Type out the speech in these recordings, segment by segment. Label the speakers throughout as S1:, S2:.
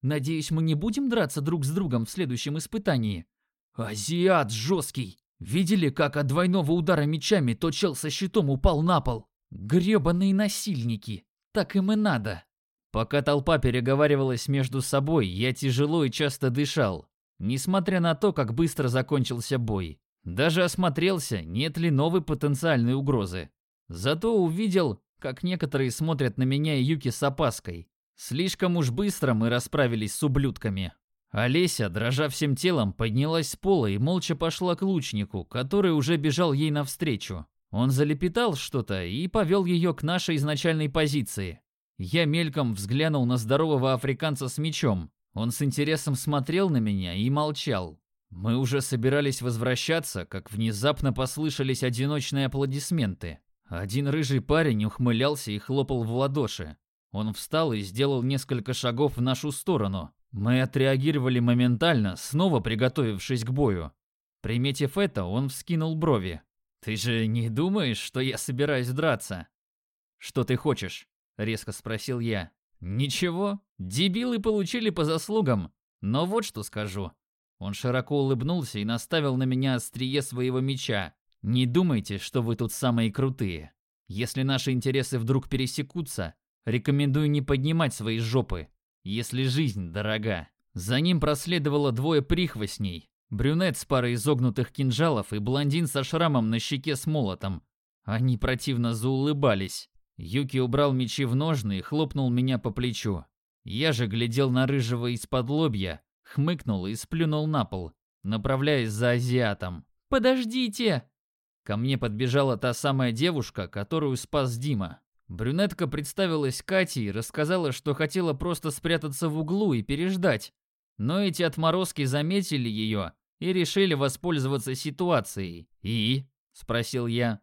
S1: Надеюсь, мы не будем драться друг с другом в следующем испытании. Азиат жесткий. Видели, как от двойного удара мечами тот чел со щитом упал на пол? Гребаные насильники. Так им и надо. Пока толпа переговаривалась между собой, я тяжело и часто дышал, несмотря на то, как быстро закончился бой. Даже осмотрелся, нет ли новой потенциальной угрозы. Зато увидел, как некоторые смотрят на меня и Юки с опаской. Слишком уж быстро мы расправились с ублюдками. Олеся, дрожа всем телом, поднялась с пола и молча пошла к лучнику, который уже бежал ей навстречу. Он залепетал что-то и повел ее к нашей изначальной позиции. Я мельком взглянул на здорового африканца с мечом. Он с интересом смотрел на меня и молчал. Мы уже собирались возвращаться, как внезапно послышались одиночные аплодисменты. Один рыжий парень ухмылялся и хлопал в ладоши. Он встал и сделал несколько шагов в нашу сторону. Мы отреагировали моментально, снова приготовившись к бою. Приметив это, он вскинул брови. «Ты же не думаешь, что я собираюсь драться?» «Что ты хочешь?» — резко спросил я. «Ничего, дебилы получили по заслугам. Но вот что скажу». Он широко улыбнулся и наставил на меня острие своего меча. «Не думайте, что вы тут самые крутые. Если наши интересы вдруг пересекутся, рекомендую не поднимать свои жопы, если жизнь дорога». За ним проследовало двое прихвостней. Брюнет с парой изогнутых кинжалов и блондин со шрамом на щеке с молотом. Они противно заулыбались. Юки убрал мечи в ножны и хлопнул меня по плечу. Я же глядел на рыжего из-под лобья, хмыкнул и сплюнул на пол, направляясь за азиатом. «Подождите!» Ко мне подбежала та самая девушка, которую спас Дима. Брюнетка представилась Катей и рассказала, что хотела просто спрятаться в углу и переждать. Но эти отморозки заметили ее и решили воспользоваться ситуацией. «И?» – спросил я.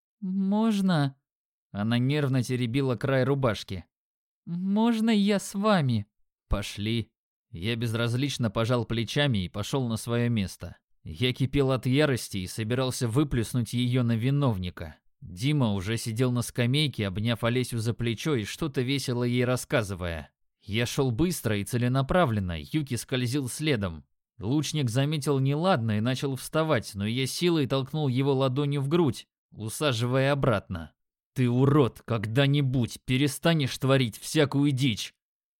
S1: «Можно?» Она нервно теребила край рубашки. «Можно я с вами?» «Пошли». Я безразлично пожал плечами и пошел на свое место. Я кипел от ярости и собирался выплеснуть ее на виновника. Дима уже сидел на скамейке, обняв Олесю за плечо и что-то весело ей рассказывая. Я шел быстро и целенаправленно, Юки скользил следом. Лучник заметил неладное и начал вставать, но я силой толкнул его ладонью в грудь, усаживая обратно. «Ты, урод, когда-нибудь перестанешь творить всякую дичь!»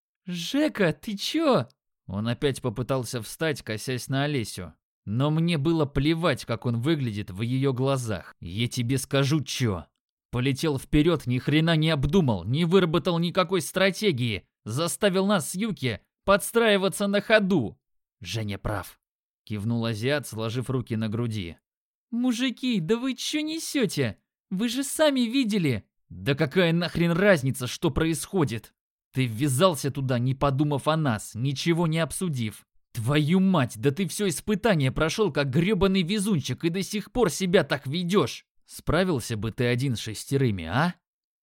S1: «Жека, ты чё?» Он опять попытался встать, косясь на Олесю. Но мне было плевать, как он выглядит в ее глазах. Я тебе скажу чё. Полетел вперед, ни хрена не обдумал, не выработал никакой стратегии. Заставил нас с Юки подстраиваться на ходу. Женя прав. Кивнул азиат, сложив руки на груди. «Мужики, да вы чё несете? Вы же сами видели!» «Да какая нахрен разница, что происходит? Ты ввязался туда, не подумав о нас, ничего не обсудив. Твою мать, да ты все испытание прошел как гребаный везунчик и до сих пор себя так ведешь. Справился бы ты один с 6, а?»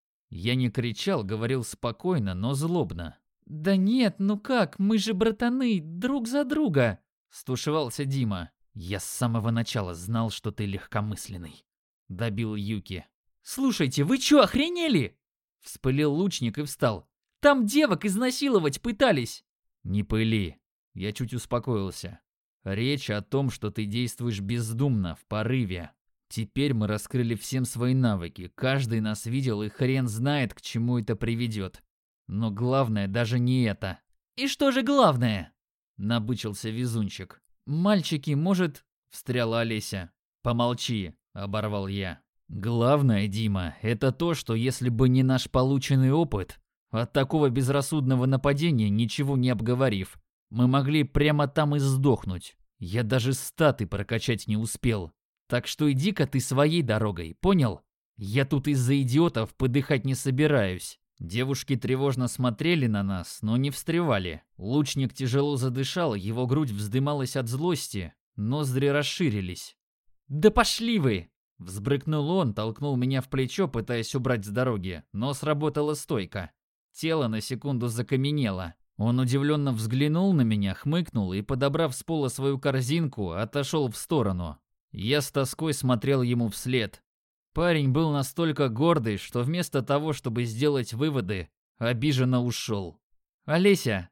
S1: Я не кричал, говорил спокойно, но злобно. «Да нет, ну как, мы же братаны, друг за друга!» Стушевался Дима. «Я с самого начала знал, что ты легкомысленный», — добил Юки. «Слушайте, вы чё, охренели?» Вспылил лучник и встал. «Там девок изнасиловать пытались!» «Не пыли!» Я чуть успокоился. «Речь о том, что ты действуешь бездумно, в порыве. Теперь мы раскрыли всем свои навыки, каждый нас видел и хрен знает, к чему это приведет. Но главное даже не это». «И что же главное?» Набычился везунчик. «Мальчики, может...» Встряла Олеся. «Помолчи», оборвал я. «Главное, Дима, это то, что если бы не наш полученный опыт, от такого безрассудного нападения, ничего не обговорив, мы могли прямо там и сдохнуть. Я даже статы прокачать не успел. Так что иди-ка ты своей дорогой, понял? Я тут из-за идиотов подыхать не собираюсь». Девушки тревожно смотрели на нас, но не встревали. Лучник тяжело задышал, его грудь вздымалась от злости, ноздри расширились. «Да пошли вы!» Взбрыкнул он, толкнул меня в плечо, пытаясь убрать с дороги, но сработала стойка. Тело на секунду закаменело. Он удивленно взглянул на меня, хмыкнул и, подобрав с пола свою корзинку, отошел в сторону. Я с тоской смотрел ему вслед. Парень был настолько гордый, что вместо того, чтобы сделать выводы, обиженно ушел. «Олеся!»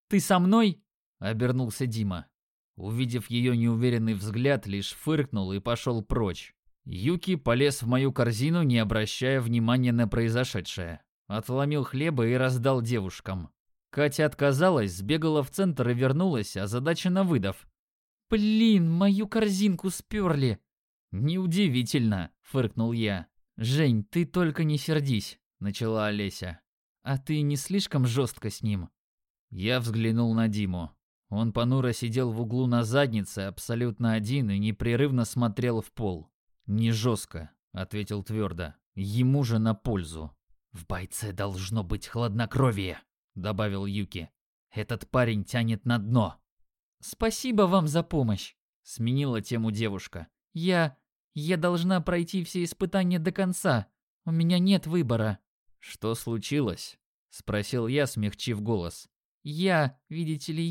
S1: «Ты со мной?» – обернулся Дима. Увидев ее неуверенный взгляд, лишь фыркнул и пошел прочь. Юки полез в мою корзину, не обращая внимания на произошедшее. Отломил хлеба и раздал девушкам. Катя отказалась, сбегала в центр и вернулась, озадаченно выдав: «Блин, мою корзинку сперли!» «Неудивительно», – фыркнул я. «Жень, ты только не сердись», – начала Олеся. «А ты не слишком жестко с ним?» Я взглянул на Диму. Он понуро сидел в углу на заднице, абсолютно один, и непрерывно смотрел в пол. «Не жестко», — ответил твердо. «Ему же на пользу». «В бойце должно быть хладнокровие», — добавил Юки. «Этот парень тянет на дно». «Спасибо вам за помощь», — сменила тему девушка. Я должна пройти все испытания до конца. У меня нет выбора». «Что случилось?» — спросил я, смягчив голос. Видите ли,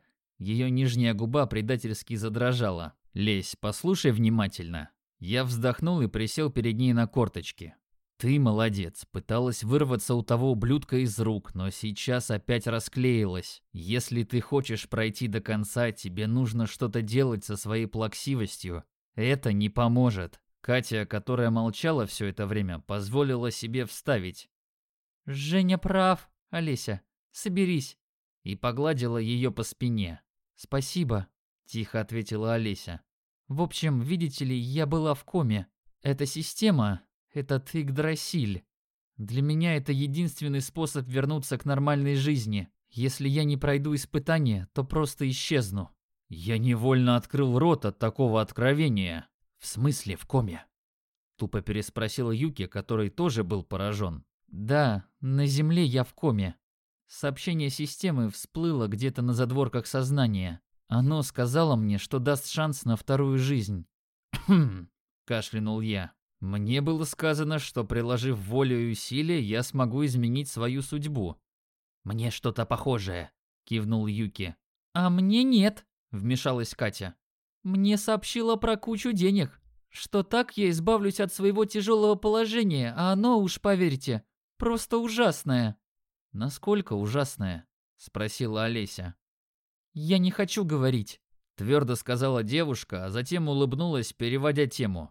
S1: Ее нижняя губа предательски задрожала. «Лесь, послушай внимательно». Я вздохнул и присел перед ней на корточки. «Ты молодец, пыталась вырваться у того ублюдка из рук, но сейчас опять расклеилась. Если ты хочешь пройти до конца, тебе нужно что-то делать со своей плаксивостью. Это не поможет». Катя, которая молчала все это время, позволила себе вставить: «Женя прав, Олеся, соберись», и погладила ее по спине. «Спасибо», – тихо ответила Олеся. «В общем, видите ли, я была в коме. Эта система, этот Игдрасиль, для меня это единственный способ вернуться к нормальной жизни. Если я не пройду испытание, то просто исчезну». Я невольно открыл рот от такого откровения. «В смысле в коме?» – тупо переспросил Юки, который тоже был поражен. «Да, на Земле я в коме. Сообщение системы всплыло где-то на задворках сознания. Оно сказало мне, что даст шанс на вторую жизнь». «Хм», – кашлянул я. «Мне было сказано, что, приложив волю и усилия, я смогу изменить свою судьбу». «Мне что-то похожее», – кивнул Юки. «А мне нет», – вмешалась Катя. «Мне сообщила про кучу денег, что так я избавлюсь от своего тяжелого положения, а оно, уж поверьте, просто ужасное». «Насколько ужасное?» – спросила Олеся. «Я не хочу говорить», – твердо сказала девушка, а затем улыбнулась, переводя тему.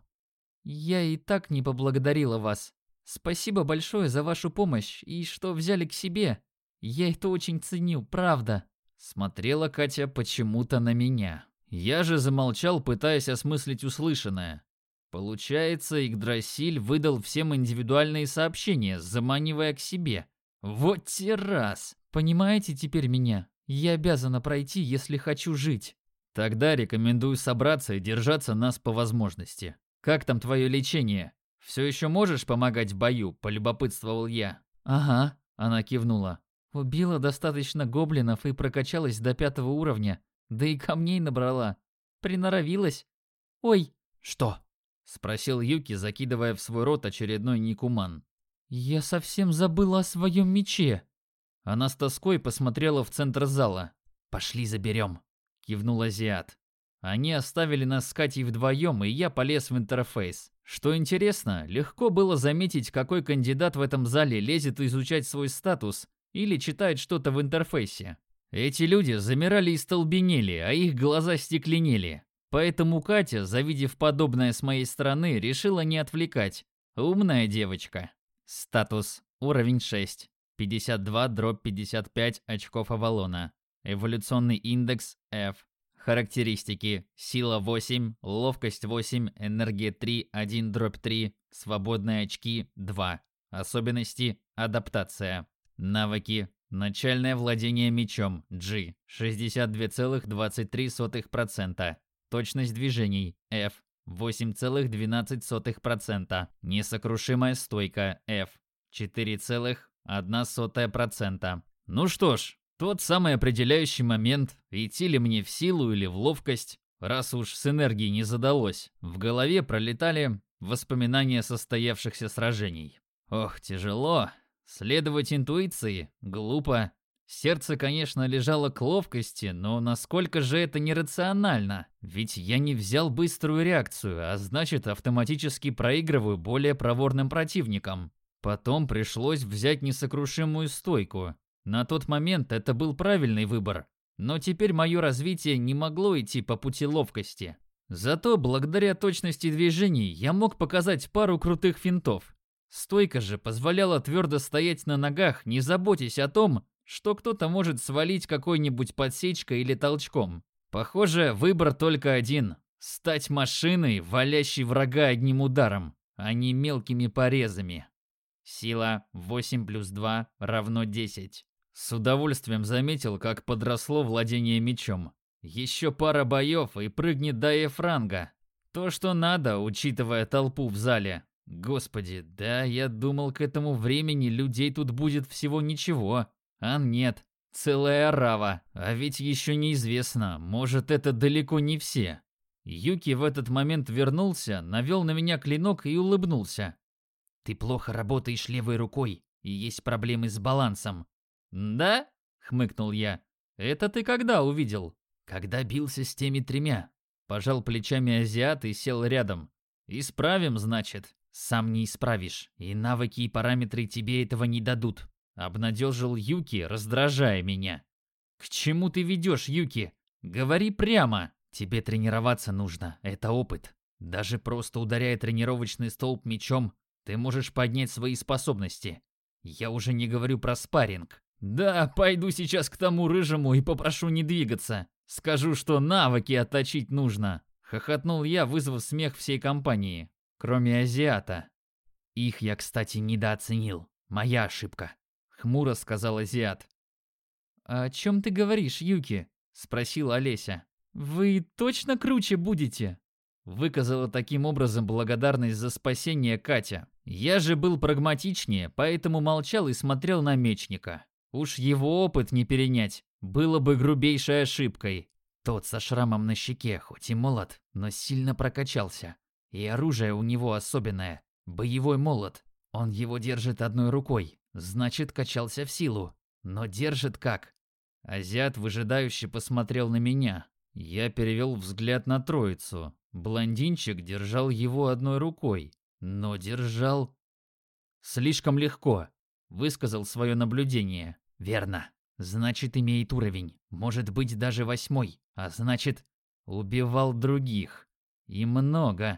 S1: «Я и так не поблагодарила вас. Спасибо большое за вашу помощь и что взяли к себе. Я это очень ценю, правда». Смотрела Катя почему-то на меня. Я же замолчал, пытаясь осмыслить услышанное. Получается, Игдрасиль выдал всем индивидуальные сообщения, заманивая к себе. Вот те раз! Понимаете теперь меня? Я обязана пройти, если хочу жить. Тогда рекомендую собраться и держаться нас по возможности. Как там твое лечение? Все еще можешь помогать в бою? Полюбопытствовал я. Ага, она кивнула. Убила достаточно гоблинов и прокачалась до 5 уровня. Да и камней набрала. Приноровилась. Ой, что? Спросил Юки, закидывая в свой рот очередной никуман. «Я совсем забыла о своем мече». Она с тоской посмотрела в центр зала. «Пошли заберем», – кивнул азиат. Они оставили нас с Катей вдвоем, и я полез в интерфейс. Что интересно, легко было заметить, какой кандидат в этом зале лезет изучать свой статус или читает что-то в интерфейсе. Эти люди замирали и столбенели, а их глаза стекленели. Поэтому Катя, завидев подобное с моей стороны, решила не отвлекать. Умная девочка. Статус. Уровень 6. 52/55 очков Авалона. Эволюционный индекс F. Характеристики. Сила 8, ловкость 8, энергия 3, 1/3, свободные очки 2. Особенности. Адаптация. Навыки. Начальное владение мечом G. 62,23%. Точность движений F. 8,12%. Несокрушимая стойка F. 4,01%. Ну что ж, тот самый определяющий момент, идти ли мне в силу или в ловкость, раз уж с энергией не задалось. В голове пролетали воспоминания состоявшихся сражений. Ох, тяжело. Следовать интуиции глупо. Сердце, конечно, лежало к ловкости, но насколько же это нерационально? Ведь я не взял быструю реакцию, а значит, автоматически проигрываю более проворным противникам. Потом пришлось взять несокрушимую стойку. На тот момент это был правильный выбор, но теперь мое развитие не могло идти по пути ловкости. Зато благодаря точности движений я мог показать пару крутых финтов. Стойка же позволяла твердо стоять на ногах, не заботясь о том, что кто-то может свалить какой-нибудь подсечкой или толчком. Похоже, выбор только один – стать машиной, валящей врага одним ударом, а не мелкими порезами. Сила 8 плюс 2 равно 10. С удовольствием заметил, как подросло владение мечом. Еще пара боев и прыгнет до F-ранга. То, что надо, учитывая толпу в зале. Господи, да я думал, к этому времени людей тут будет всего ничего. А нет, целая орава. А ведь еще неизвестно, может, это далеко не все. Юки в этот момент вернулся, навел на меня клинок и улыбнулся. «Ты плохо работаешь левой рукой, и есть проблемы с балансом». «Да?» — хмыкнул я. «Это ты когда увидел?» «Когда бился с теми тремя». Пожал плечами азиат и сел рядом. «Исправим, значит?» «Сам не исправишь, и навыки и параметры тебе этого не дадут», — обнадежил Юки, раздражая меня. «К чему ты ведешь, Юки? Говори прямо. Тебе тренироваться нужно, это опыт. Даже просто ударяя тренировочный столб мечом, ты можешь поднять свои способности. Я уже не говорю про спарринг. Да, пойду сейчас к тому рыжему и попрошу не двигаться. Скажу, что навыки отточить нужно», — хохотнул я, вызвав смех всей компании, кроме азиата. «Их я, кстати, недооценил. Моя ошибка», — хмуро сказал азиат. «О чем ты говоришь, Юки?» — спросила Олеся. «Вы точно круче будете?» Выказала таким образом благодарность за спасение Катя. Я же был прагматичнее, поэтому молчал и смотрел на мечника. Уж его опыт не перенять, было бы грубейшей ошибкой. Тот со шрамом на щеке, хоть и молод, но сильно прокачался. И оружие у него особенное – боевой молот. Он его держит одной рукой, значит, качался в силу. Но держит как? Азиат выжидающе посмотрел на меня. Я перевел взгляд на троицу. Блондинчик держал его одной рукой, но держал... «Слишком легко», — высказал свое наблюдение. «Верно. Значит, имеет уровень. Может быть, даже 8, а значит, убивал других. И много».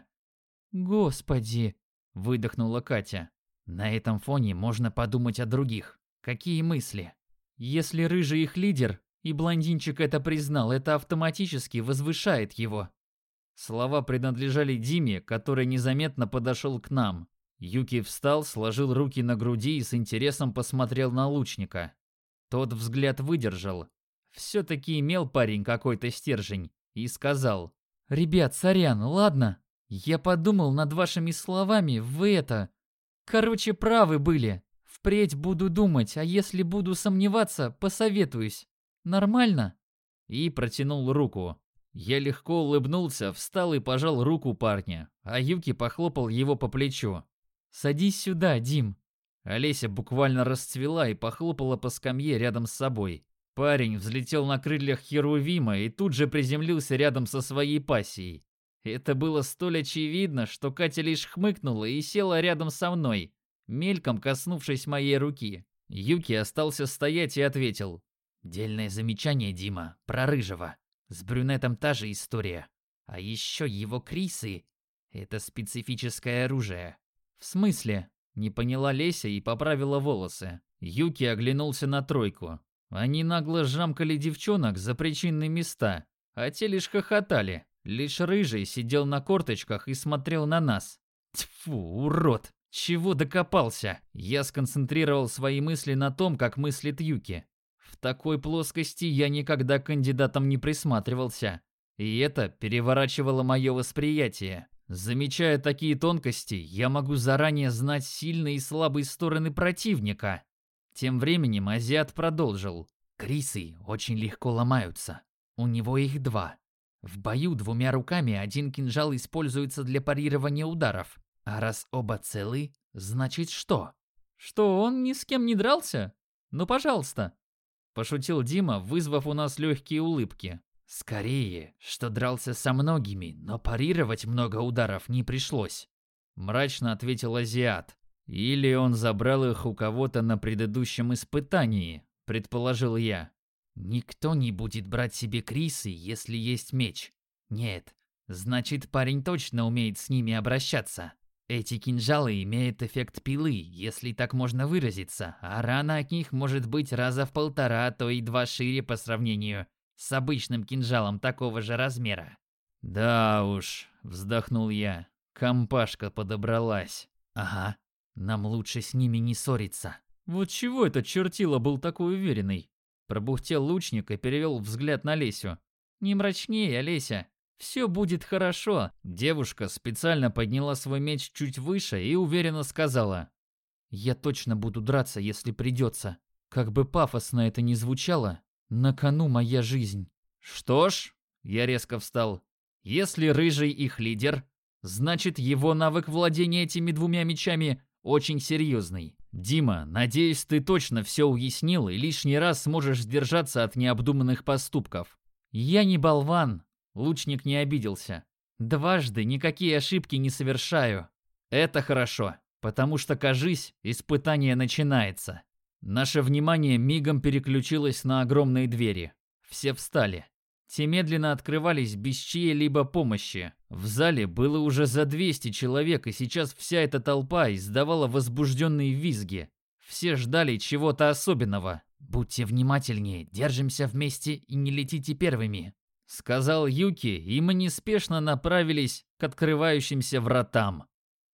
S1: «Господи», — выдохнула Катя. «На этом фоне можно подумать о других. Какие мысли? Если рыжий их лидер, и блондинчик это признал, это автоматически возвышает его». Слова принадлежали Диме, который незаметно подошел к нам. Юки встал, сложил руки на груди и с интересом посмотрел на лучника. Тот взгляд выдержал. Все-таки имел парень какой-то стержень. И сказал: «Ребят, сорян, ладно? Я подумал над вашими словами, вы это... Короче, правы были. Впредь буду думать, а если буду сомневаться, посоветуюсь. Нормально?» И протянул руку. Я легко улыбнулся, встал и пожал руку парня, а Юки похлопал его по плечу. «Садись сюда, Дим». Олеся буквально расцвела и похлопала по скамье рядом с собой. Парень взлетел на крыльях Херувима и тут же приземлился рядом со своей пассией. Это было столь очевидно, что Катя лишь хмыкнула и села рядом со мной, мельком коснувшись моей руки. Юки остался стоять и ответил: «Дельное замечание, Дима, про рыжего. С брюнетом та же история. А еще его крисы — это специфическое оружие». «В смысле?» — не поняла Леся и поправила волосы. Юки оглянулся на тройку. Они нагло жамкали девчонок за причинные места, а те лишь хохотали. Лишь рыжий сидел на корточках и смотрел на нас. Тьфу, урод! Чего докопался? Я сконцентрировал свои мысли на том, как мыслит Юки. В такой плоскости я никогда к кандидатам не присматривался. И это переворачивало мое восприятие. Замечая такие тонкости, я могу заранее знать сильные и слабые стороны противника. Тем временем азиат продолжил. Крисы очень легко ломаются. У него их 2. В бою 2 руками один кинжал используется для парирования ударов. А раз оба целы, значит что? Что, он ни с кем не дрался? Ну, пожалуйста. Пошутил Дима, вызвав у нас легкие улыбки. Скорее, что дрался со многими, но парировать много ударов не пришлось. Мрачно ответил азиат. Или он забрал их у кого-то на предыдущем испытании. предположил я. Никто не будет брать себе крисы, если есть меч. Нет, значит, парень точно умеет с ними обращаться. Эти кинжалы имеют эффект пилы, если так можно выразиться, а рана от них может быть раза в 1,5, а то и 2 шире по сравнению с обычным кинжалом такого же размера. Да уж, вздохнул я. Компашка подобралась. Ага, нам лучше с ними не ссориться. Вот чего этот чертила был такой уверенный? Пробухтел лучник и перевел взгляд на Лесю. Не мрачнее, Леся. Все будет хорошо. Девушка специально подняла свой меч чуть выше и уверенно сказала. Я точно буду драться, если придется. Как бы пафосно это ни звучало, на кону моя жизнь. Что ж, я резко встал. Если Рыжий их лидер, значит его навык владения этими 2 мечами очень серьезный. Дима, надеюсь, ты точно все уяснил и лишний раз сможешь сдержаться от необдуманных поступков. Я не болван. Лучник не обиделся. Дважды никакие ошибки не совершаю. Это хорошо, потому что, кажись, испытание начинается. Наше внимание мигом переключилось на огромные двери. Все встали. Те медленно открывались без чьей-либо помощи. В зале было уже за 200 человек, и сейчас вся эта толпа издавала возбужденные визги. Все ждали чего-то особенного. «Будьте внимательнее, держимся вместе и не летите первыми», — сказал Юки, и мы неспешно направились к открывающимся вратам.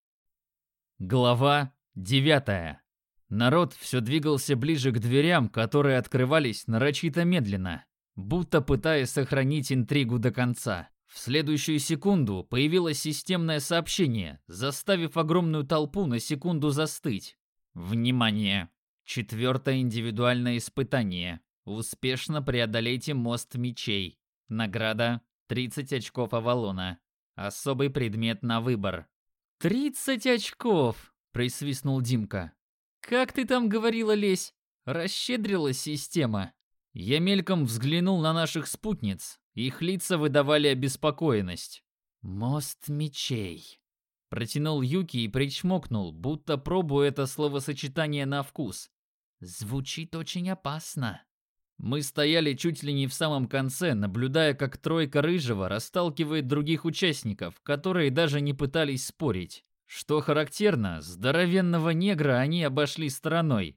S1: Глава 9. Народ все двигался ближе к дверям, которые открывались нарочито медленно, будто пытаясь сохранить интригу до конца. В следующую секунду появилось системное сообщение, заставив огромную толпу на секунду застыть. Внимание! 4-е индивидуальное испытание. Успешно преодолейте мост мечей. Награда 30 очков Авалона. Особый предмет на выбор. 30 очков! Присвистнул Димка. Как ты там говорила, Лесь? Расщедрилась система. Я мельком взглянул на наших спутниц. Их лица выдавали обеспокоенность. «Мост мечей», — протянул Юки и причмокнул, будто пробуя это словосочетание на вкус. «Звучит очень опасно». Мы стояли чуть ли не в самом конце, наблюдая, как тройка Рыжего расталкивает других участников, которые даже не пытались спорить. Что характерно, здоровенного негра они обошли стороной.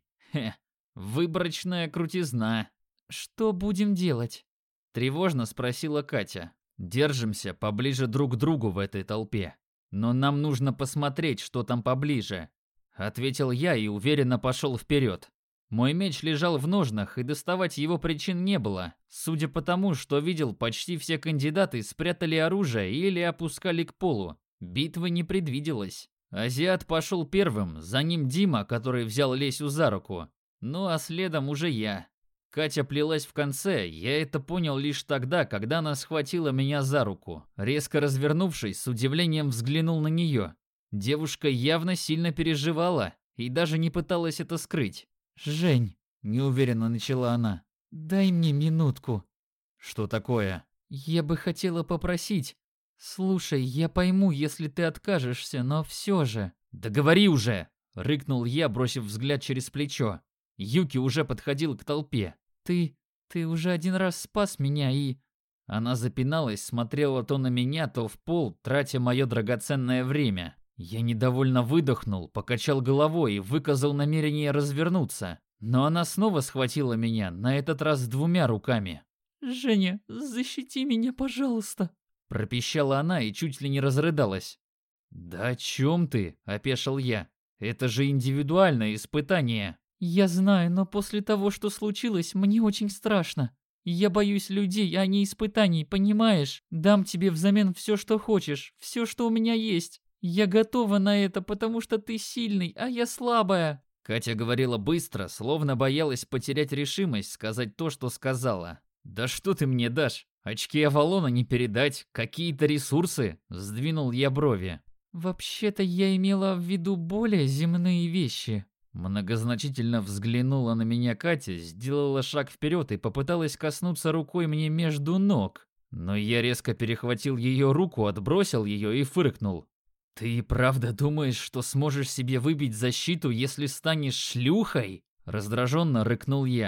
S1: Выборочная крутизна. «Что будем делать?» — тревожно спросила Катя. «Держимся поближе друг к другу в этой толпе. Но нам нужно посмотреть, что там поближе», — ответил я и уверенно пошел вперед. Мой меч лежал в ножнах, и доставать его причин не было. Судя по тому, что видел, почти все кандидаты спрятали оружие или опускали к полу. Битвы не предвиделось. Азиат пошел первым, за ним Дима, который взял Лесю за руку. Ну а следом уже я. Катя плелась в конце, я это понял лишь тогда, когда она схватила меня за руку. Резко развернувшись, с удивлением взглянул на нее. Девушка явно сильно переживала и даже не пыталась это скрыть. «Жень», — неуверенно начала она, — «дай мне минутку». «Что такое?» «Я бы хотела попросить. Слушай, я пойму, если ты откажешься, но все же...» «Да говори уже!» — рыкнул я, бросив взгляд через плечо. Юки уже подходил к толпе. Ты уже один раз спас меня и...» Она запиналась, смотрела то на меня, то в пол, тратя мое драгоценное время. Я недовольно выдохнул, покачал головой и выказал намерение развернуться. Но она снова схватила меня, на этот раз 2 руками. «Женя, защити меня, пожалуйста!» Пропищала она и чуть ли не разрыдалась. «Да о чем ты?» – опешил я. «Это же индивидуальное испытание!» «Я знаю, но после того, что случилось, мне очень страшно. Я боюсь людей, а не испытаний, понимаешь? Дам тебе взамен все, что хочешь, все, что у меня есть. Я готова на это, потому что ты сильный, а я слабая». Катя говорила быстро, словно боялась потерять решимость сказать то, что сказала. «Да что ты мне дашь? Очки Авалона не передать, какие-то ресурсы?» Сдвинул я брови. «Вообще-то я имела в виду более земные вещи». Многозначительно взглянула на меня Катя, сделала шаг вперед и попыталась коснуться рукой мне между ног. Но я резко перехватил ее руку, отбросил ее и фыркнул. «Ты правда думаешь, что сможешь себе выбить защиту, если станешь шлюхой?» Раздраженно рыкнул я.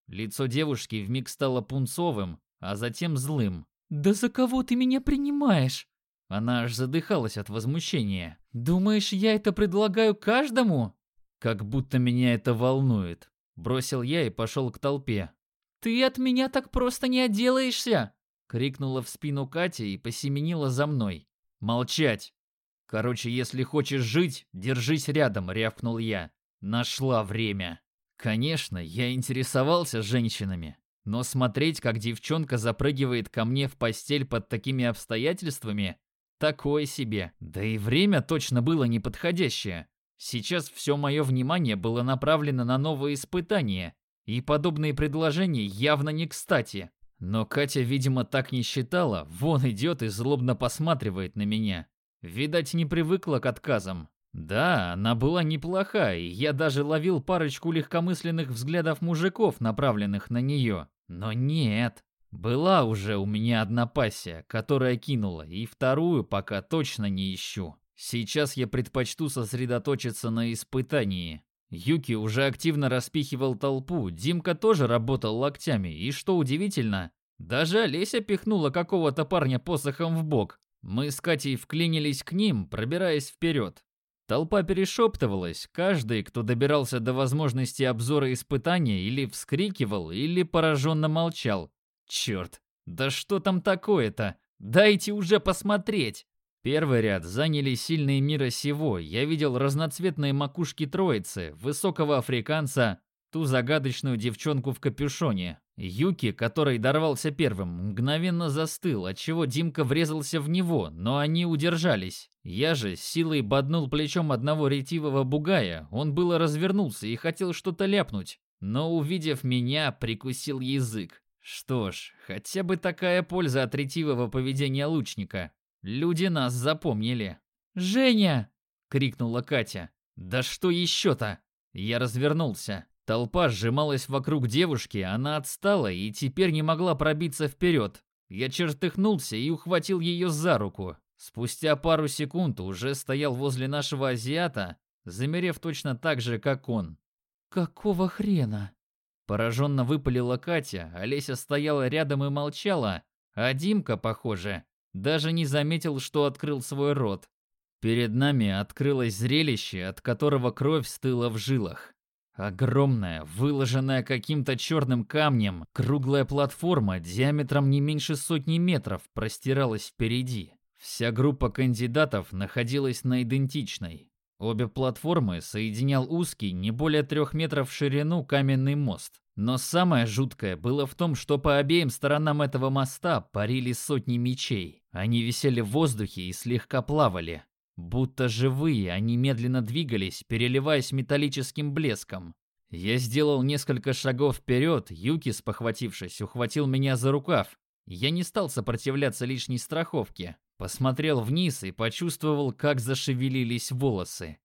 S1: Лицо девушки вмиг стало пунцовым, а затем злым. «Да за кого ты меня принимаешь?» Она аж задыхалась от возмущения. «Думаешь, я это предлагаю каждому?» «Как будто меня это волнует», — бросил я и пошел к толпе. «Ты от меня так просто не отделаешься!» — крикнула в спину Катя и посеменила за мной. «Молчать! Короче, если хочешь жить, держись рядом», — рявкнул я. Нашла время. Конечно, я интересовался женщинами, но смотреть, как девчонка запрыгивает ко мне в постель под такими обстоятельствами, такое себе. Да и время точно было неподходящее. Сейчас все мое внимание было направлено на новые испытания, и подобные предложения явно не кстати. Но Катя, видимо, так не считала, вон идет и злобно посматривает на меня. Видать, не привыкла к отказам. Да, она была неплоха, и я даже ловил парочку легкомысленных взглядов мужиков, направленных на нее. Но нет, была уже у меня одна пассия, которая кинула, и вторую пока точно не ищу. Сейчас я предпочту сосредоточиться на испытании. Юки уже активно распихивал толпу, Димка тоже работал локтями, и что удивительно, даже Олеся пихнула какого-то парня посохом в бок. Мы с Катей вклинились к ним, пробираясь вперед. Толпа перешептывалась, каждый, кто добирался до возможности обзора испытания, или вскрикивал, или пораженно молчал. Черт, да что там такое-то? Дайте уже посмотреть! Первый ряд заняли сильные мира сего. Я видел разноцветные макушки троицы, высокого африканца, ту загадочную девчонку в капюшоне. Юки, который дорвался первым, мгновенно застыл, отчего Димка врезался в него, но они удержались. Я же с силой боднул плечом одного ретивого бугая, он было развернулся и хотел что-то ляпнуть, но, увидев меня, прикусил язык. Что ж, хотя бы такая польза от ретивого поведения лучника. Люди нас запомнили. «Женя!» — крикнула Катя. «Да что еще-то?» Я развернулся. Толпа сжималась вокруг девушки, она отстала и теперь не могла пробиться вперед. Я чертыхнулся и ухватил ее за руку. Спустя пару секунд уже стоял возле нашего азиата, замерев точно так же, как он. «Какого хрена?» Пораженно выпалила Катя, Олеся стояла рядом и молчала, а Димка, похоже, даже не заметил, что открыл свой рот. Перед нами открылось зрелище, от которого кровь стыла в жилах. Огромная, выложенная каким-то черным камнем, круглая платформа диаметром не меньше 100 метров простиралась впереди. Вся группа кандидатов находилась на идентичной. Обе платформы соединял узкий, не более 3 метров в ширину каменный мост. Но самое жуткое было в том, что по обеим сторонам этого моста парили сотни мечей. Они висели в воздухе и слегка плавали. Будто живые, они медленно двигались, переливаясь металлическим блеском. Я сделал несколько шагов вперед, Юки, спохватившись, ухватил меня за рукав. Я не стал сопротивляться лишней страховке. Посмотрел вниз и почувствовал, как зашевелились волосы.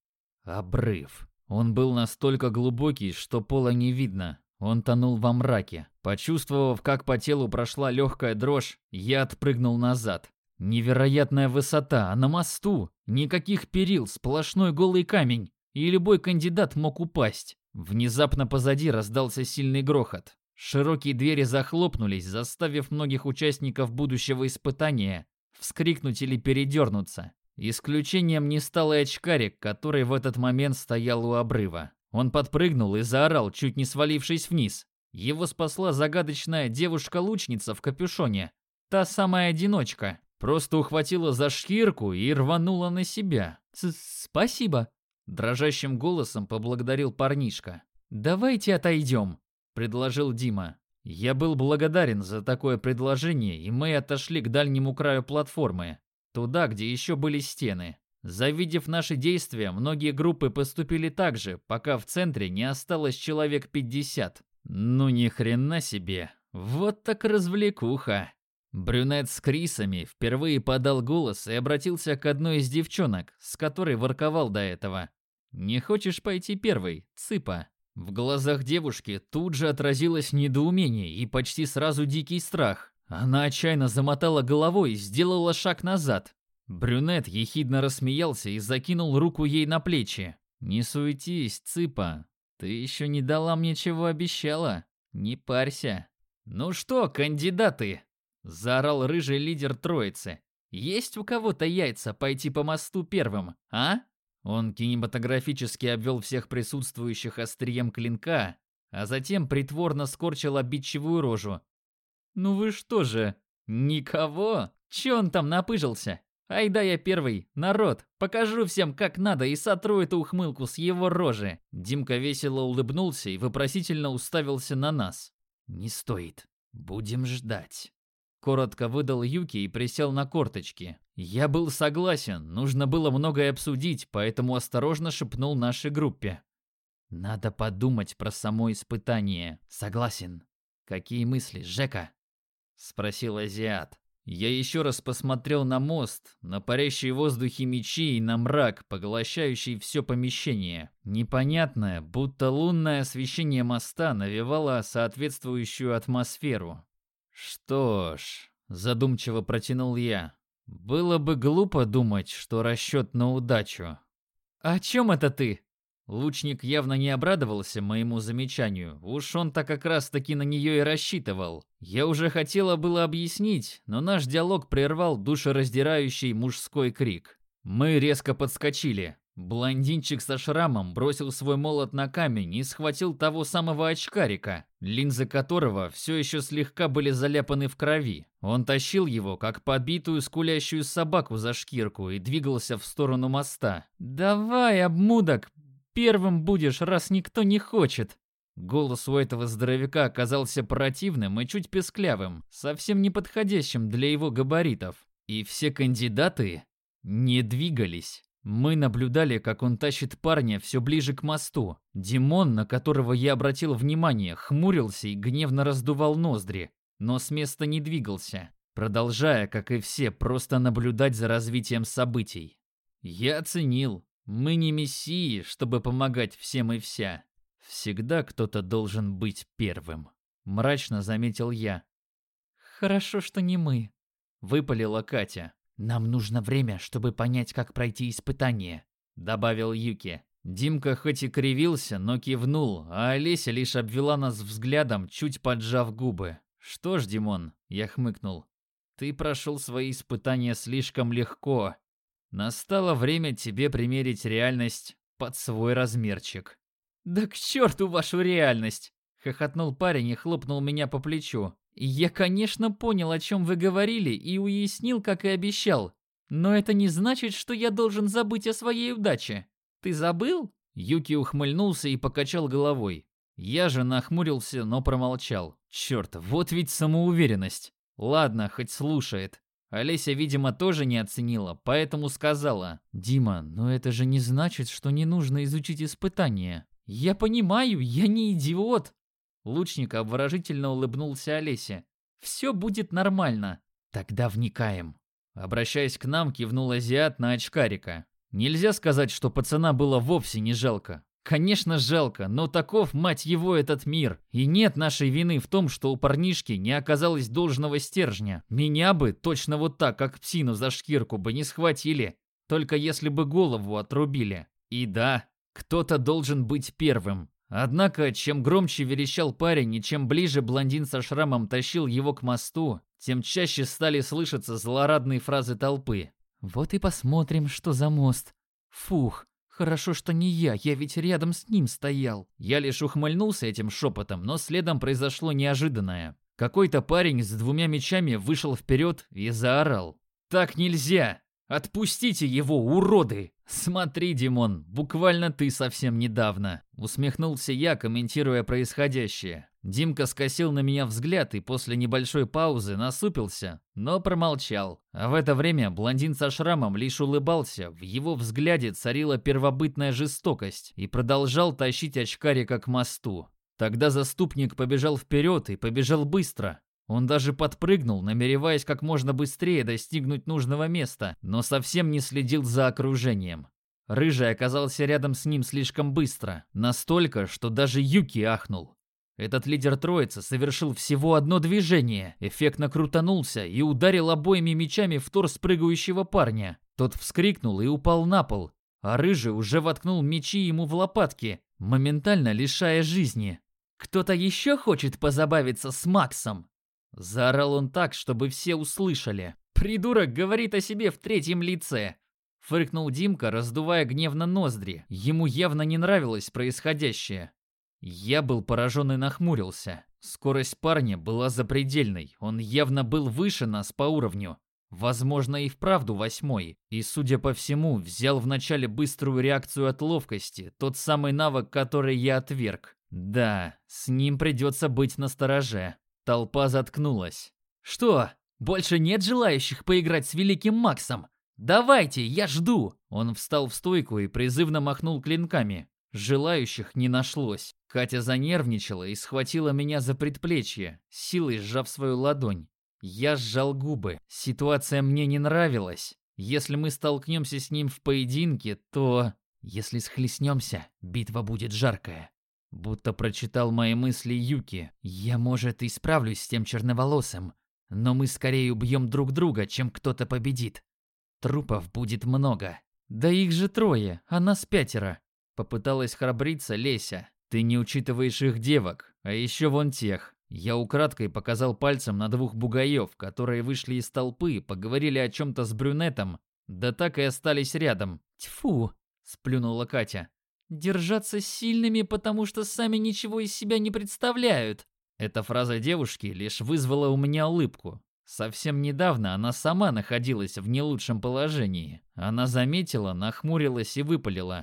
S1: Обрыв. Он был настолько глубокий, что пола не видно. Он тонул во мраке. Почувствовав, как по телу прошла легкая дрожь, я отпрыгнул назад. Невероятная высота, а на мосту никаких перил, сплошной голый камень, и любой кандидат мог упасть. Внезапно позади раздался сильный грохот. Широкие двери захлопнулись, заставив многих участников будущего испытания вскрикнуть или передернуться. Исключением не стал и очкарик, который в этот момент стоял у обрыва. Он подпрыгнул и заорал, чуть не свалившись вниз. Его спасла загадочная девушка-лучница в капюшоне. Та самая одиночка. Просто ухватила за шкирку и рванула на себя. «Спасибо», – дрожащим голосом поблагодарил парнишка. «Давайте отойдем», – предложил Дима. Я был благодарен за такое предложение, и мы отошли к дальнему краю платформы, туда, где еще были стены. Завидев наши действия, многие группы поступили так же, пока в центре не осталось человек 50. Ну ни хрена себе, вот так развлекуха. Брюнет с крисами впервые подал голос и обратился к одной из девчонок, с которой ворковал до этого. «Не хочешь пойти первой, цыпа?» В глазах девушки тут же отразилось недоумение и почти сразу дикий страх. Она отчаянно замотала головой и сделала шаг назад. Брюнет ехидно рассмеялся и закинул руку ей на плечи. «Не суетись, цыпа, ты еще не дала мне чего обещала». Не парься. Ну что, кандидаты? Заорал рыжий лидер троицы. Есть у кого-то яйца пойти по мосту первым, а? Он кинематографически обвел всех присутствующих острием клинка, а затем притворно скорчил обидчивую рожу. «Ну вы что же, никого? Чё он там напыжился? Айда я первый, народ, покажу всем как надо и сотру эту ухмылку с его рожи». Димка весело улыбнулся и вопросительно уставился на нас. «Не стоит, будем ждать». Коротко выдал Юки и присел на корточки. Я был согласен, нужно было многое обсудить, поэтому осторожно шепнул нашей группе. «Надо подумать про само испытание. Согласен. Какие мысли, Жека?» Спросил азиат. Я еще раз посмотрел на мост, на парящие в воздухе мечи и на мрак, поглощающий все помещение. Непонятное, будто лунное освещение моста навевало соответствующую атмосферу. «Что ж», — задумчиво протянул я, — «было бы глупо думать, что расчет на удачу». «О чем это ты?» Лучник явно не обрадовался моему замечанию, уж он-то как раз-таки на нее и рассчитывал. Я уже хотела было объяснить, но наш диалог прервал душераздирающий мужской крик. Мы резко подскочили. Блондинчик со шрамом бросил свой молот на камень и схватил того самого очкарика, линзы которого все еще слегка были заляпаны в крови. Он тащил его, как побитую скулящую собаку за шкирку, и двигался в сторону моста. «Давай, обмудок, первым будешь, раз никто не хочет». Голос у этого здоровяка оказался противным и чуть песклявым, совсем не подходящим для его габаритов. И все кандидаты не двигались. Мы наблюдали, как он тащит парня все ближе к мосту. Димон, на которого я обратил внимание, хмурился и гневно раздувал ноздри, но с места не двигался, продолжая, как и все, просто наблюдать за развитием событий. Я оценил. Мы не мессии, чтобы помогать всем и вся. Всегда кто-то должен быть первым, мрачно заметил я. «Хорошо, что не мы», — выпалила Катя. «Нам нужно время, чтобы понять, как пройти испытание», — добавил Юки. Димка хоть и кривился, но кивнул, а Олеся лишь обвела нас взглядом, чуть поджав губы. «Что ж, Димон», — я хмыкнул, — «ты прошел свои испытания слишком легко. Настало время тебе примерить реальность под свой размерчик». «Да к черту вашу реальность!» — хохотнул парень и хлопнул меня по плечу. «Я, конечно, понял, о чем вы говорили, и уяснил, как и обещал. Но это не значит, что я должен забыть о своей удаче. Ты забыл?» Юки ухмыльнулся и покачал головой. Я же нахмурился, но промолчал. Черт, вот ведь самоуверенность. Ладно, хоть слушает. Олеся, видимо, тоже не оценила, поэтому сказала: «Дима, но это же не значит, что не нужно изучить испытания». «Я понимаю, я не идиот!» Лучник обворожительно улыбнулся Олесе. «Все будет нормально». «Тогда вникаем». Обращаясь к нам, кивнул азиат на очкарика. Нельзя сказать, что пацана было вовсе не жалко. Конечно, жалко, но таков, мать его, этот мир. И нет нашей вины в том, что у парнишки не оказалось должного стержня. Меня бы точно вот так, как псину за шкирку бы не схватили. Только если бы голову отрубили. И да, кто-то должен быть первым. Однако, чем громче верещал парень и чем ближе блондин со шрамом тащил его к мосту, тем чаще стали слышаться злорадные фразы толпы. «Вот и посмотрим, что за мост. Фух, хорошо, что не я ведь рядом с ним стоял». Я лишь ухмыльнулся этим шепотом, но следом произошло неожиданное. Какой-то парень с 2 мечами вышел вперед и заорал: «Так нельзя! Отпустите его, уроды!» «Смотри, Димон, буквально ты совсем недавно», — усмехнулся я, комментируя происходящее. Димка скосил на меня взгляд и после небольшой паузы насупился, но промолчал. А в это время блондин со шрамом лишь улыбался, в его взгляде царила первобытная жестокость и продолжал тащить очкарика к мосту. Тогда заступник побежал вперед и побежал быстро. Он даже подпрыгнул, намереваясь как можно быстрее достигнуть нужного места, но совсем не следил за окружением. Рыжий оказался рядом с ним слишком быстро, настолько, что даже Юки ахнул. Этот лидер троицы совершил всего одно движение, эффектно крутанулся и ударил обоими мечами в торс прыгающего парня. Тот вскрикнул и упал на пол, а Рыжий уже воткнул мечи ему в лопатки, моментально лишая жизни. Кто-то еще хочет позабавиться с Максом?» Заорал он так, чтобы все услышали. «Придурок говорит о себе в третьем лице!» Фыркнул Димка, раздувая гневно ноздри. Ему явно не нравилось происходящее. Я был поражен и нахмурился. Скорость парня была запредельной. Он явно был выше нас по уровню. Возможно, и вправду 8-й. И, судя по всему, взял вначале быструю реакцию от ловкости, тот самый навык, который я отверг. Да, с ним придется быть настороже. Толпа заткнулась. «Что, больше нет желающих поиграть с великим Максом? Давайте, я жду!» Он встал в стойку и призывно махнул клинками. Желающих не нашлось. Катя занервничала и схватила меня за предплечье, силой сжав свою ладонь. Я сжал губы. Ситуация мне не нравилась. Если мы столкнемся с ним в поединке, то... Если схлестнемся, битва будет жаркая. Будто прочитал мои мысли Юки. Я, может, и справлюсь с тем черноволосым, но мы скорее убьем друг друга, чем кто-то победит. Трупов будет много. Да их же 3, а нас 5. Попыталась храбриться Леся. Ты не учитываешь их девок, а еще вон тех. Я украдкой показал пальцем на 2 бугаев, которые вышли из толпы, поговорили о чем-то с брюнетом, да так и остались рядом. «Тьфу!» – сплюнула Катя. «Держаться сильными, потому что сами ничего из себя не представляют». Эта фраза девушки лишь вызвала у меня улыбку. Совсем недавно она сама находилась в не лучшем положении. Она заметила, нахмурилась и выпалила.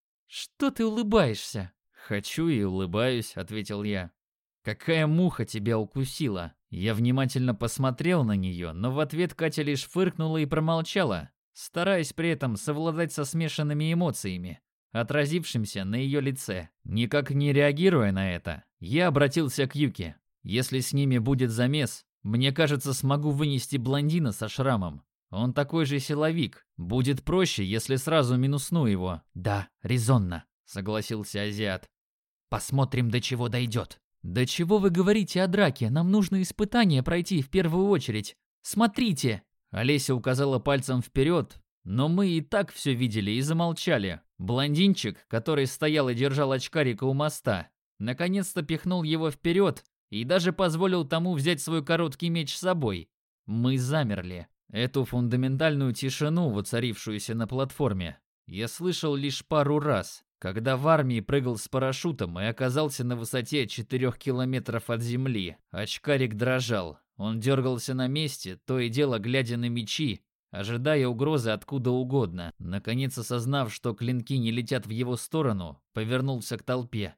S1: «Что ты улыбаешься?» «Хочу и улыбаюсь», — ответил я. «Какая муха тебя укусила?» Я внимательно посмотрел на нее, но в ответ Катя лишь фыркнула и промолчала, стараясь при этом совладать со смешанными эмоциями, отразившимся на ее лице. Никак не реагируя на это, я обратился к Юке. «Если с ними будет замес, мне кажется, смогу вынести блондина со шрамом. Он такой же силовик. Будет проще, если сразу минусну его». «Да, резонно», — согласился азиат. «Посмотрим, до чего дойдет». «Да чего вы говорите о драке? Нам нужно испытание пройти в первую очередь. Смотрите!» Олеся указала пальцем вперед, но мы и так все видели и замолчали. Блондинчик, который стоял и держал очкарика у моста, наконец-то пихнул его вперед и даже позволил тому взять свой короткий меч с собой. Мы замерли. Эту фундаментальную тишину, воцарившуюся на платформе, я слышал лишь пару раз, когда в армии прыгал с парашютом и оказался на высоте 4 километров от земли. Очкарик дрожал. Он дергался на месте, то и дело глядя на мечи, ожидая угрозы откуда угодно. Наконец, осознав, что клинки не летят в его сторону, повернулся к толпе.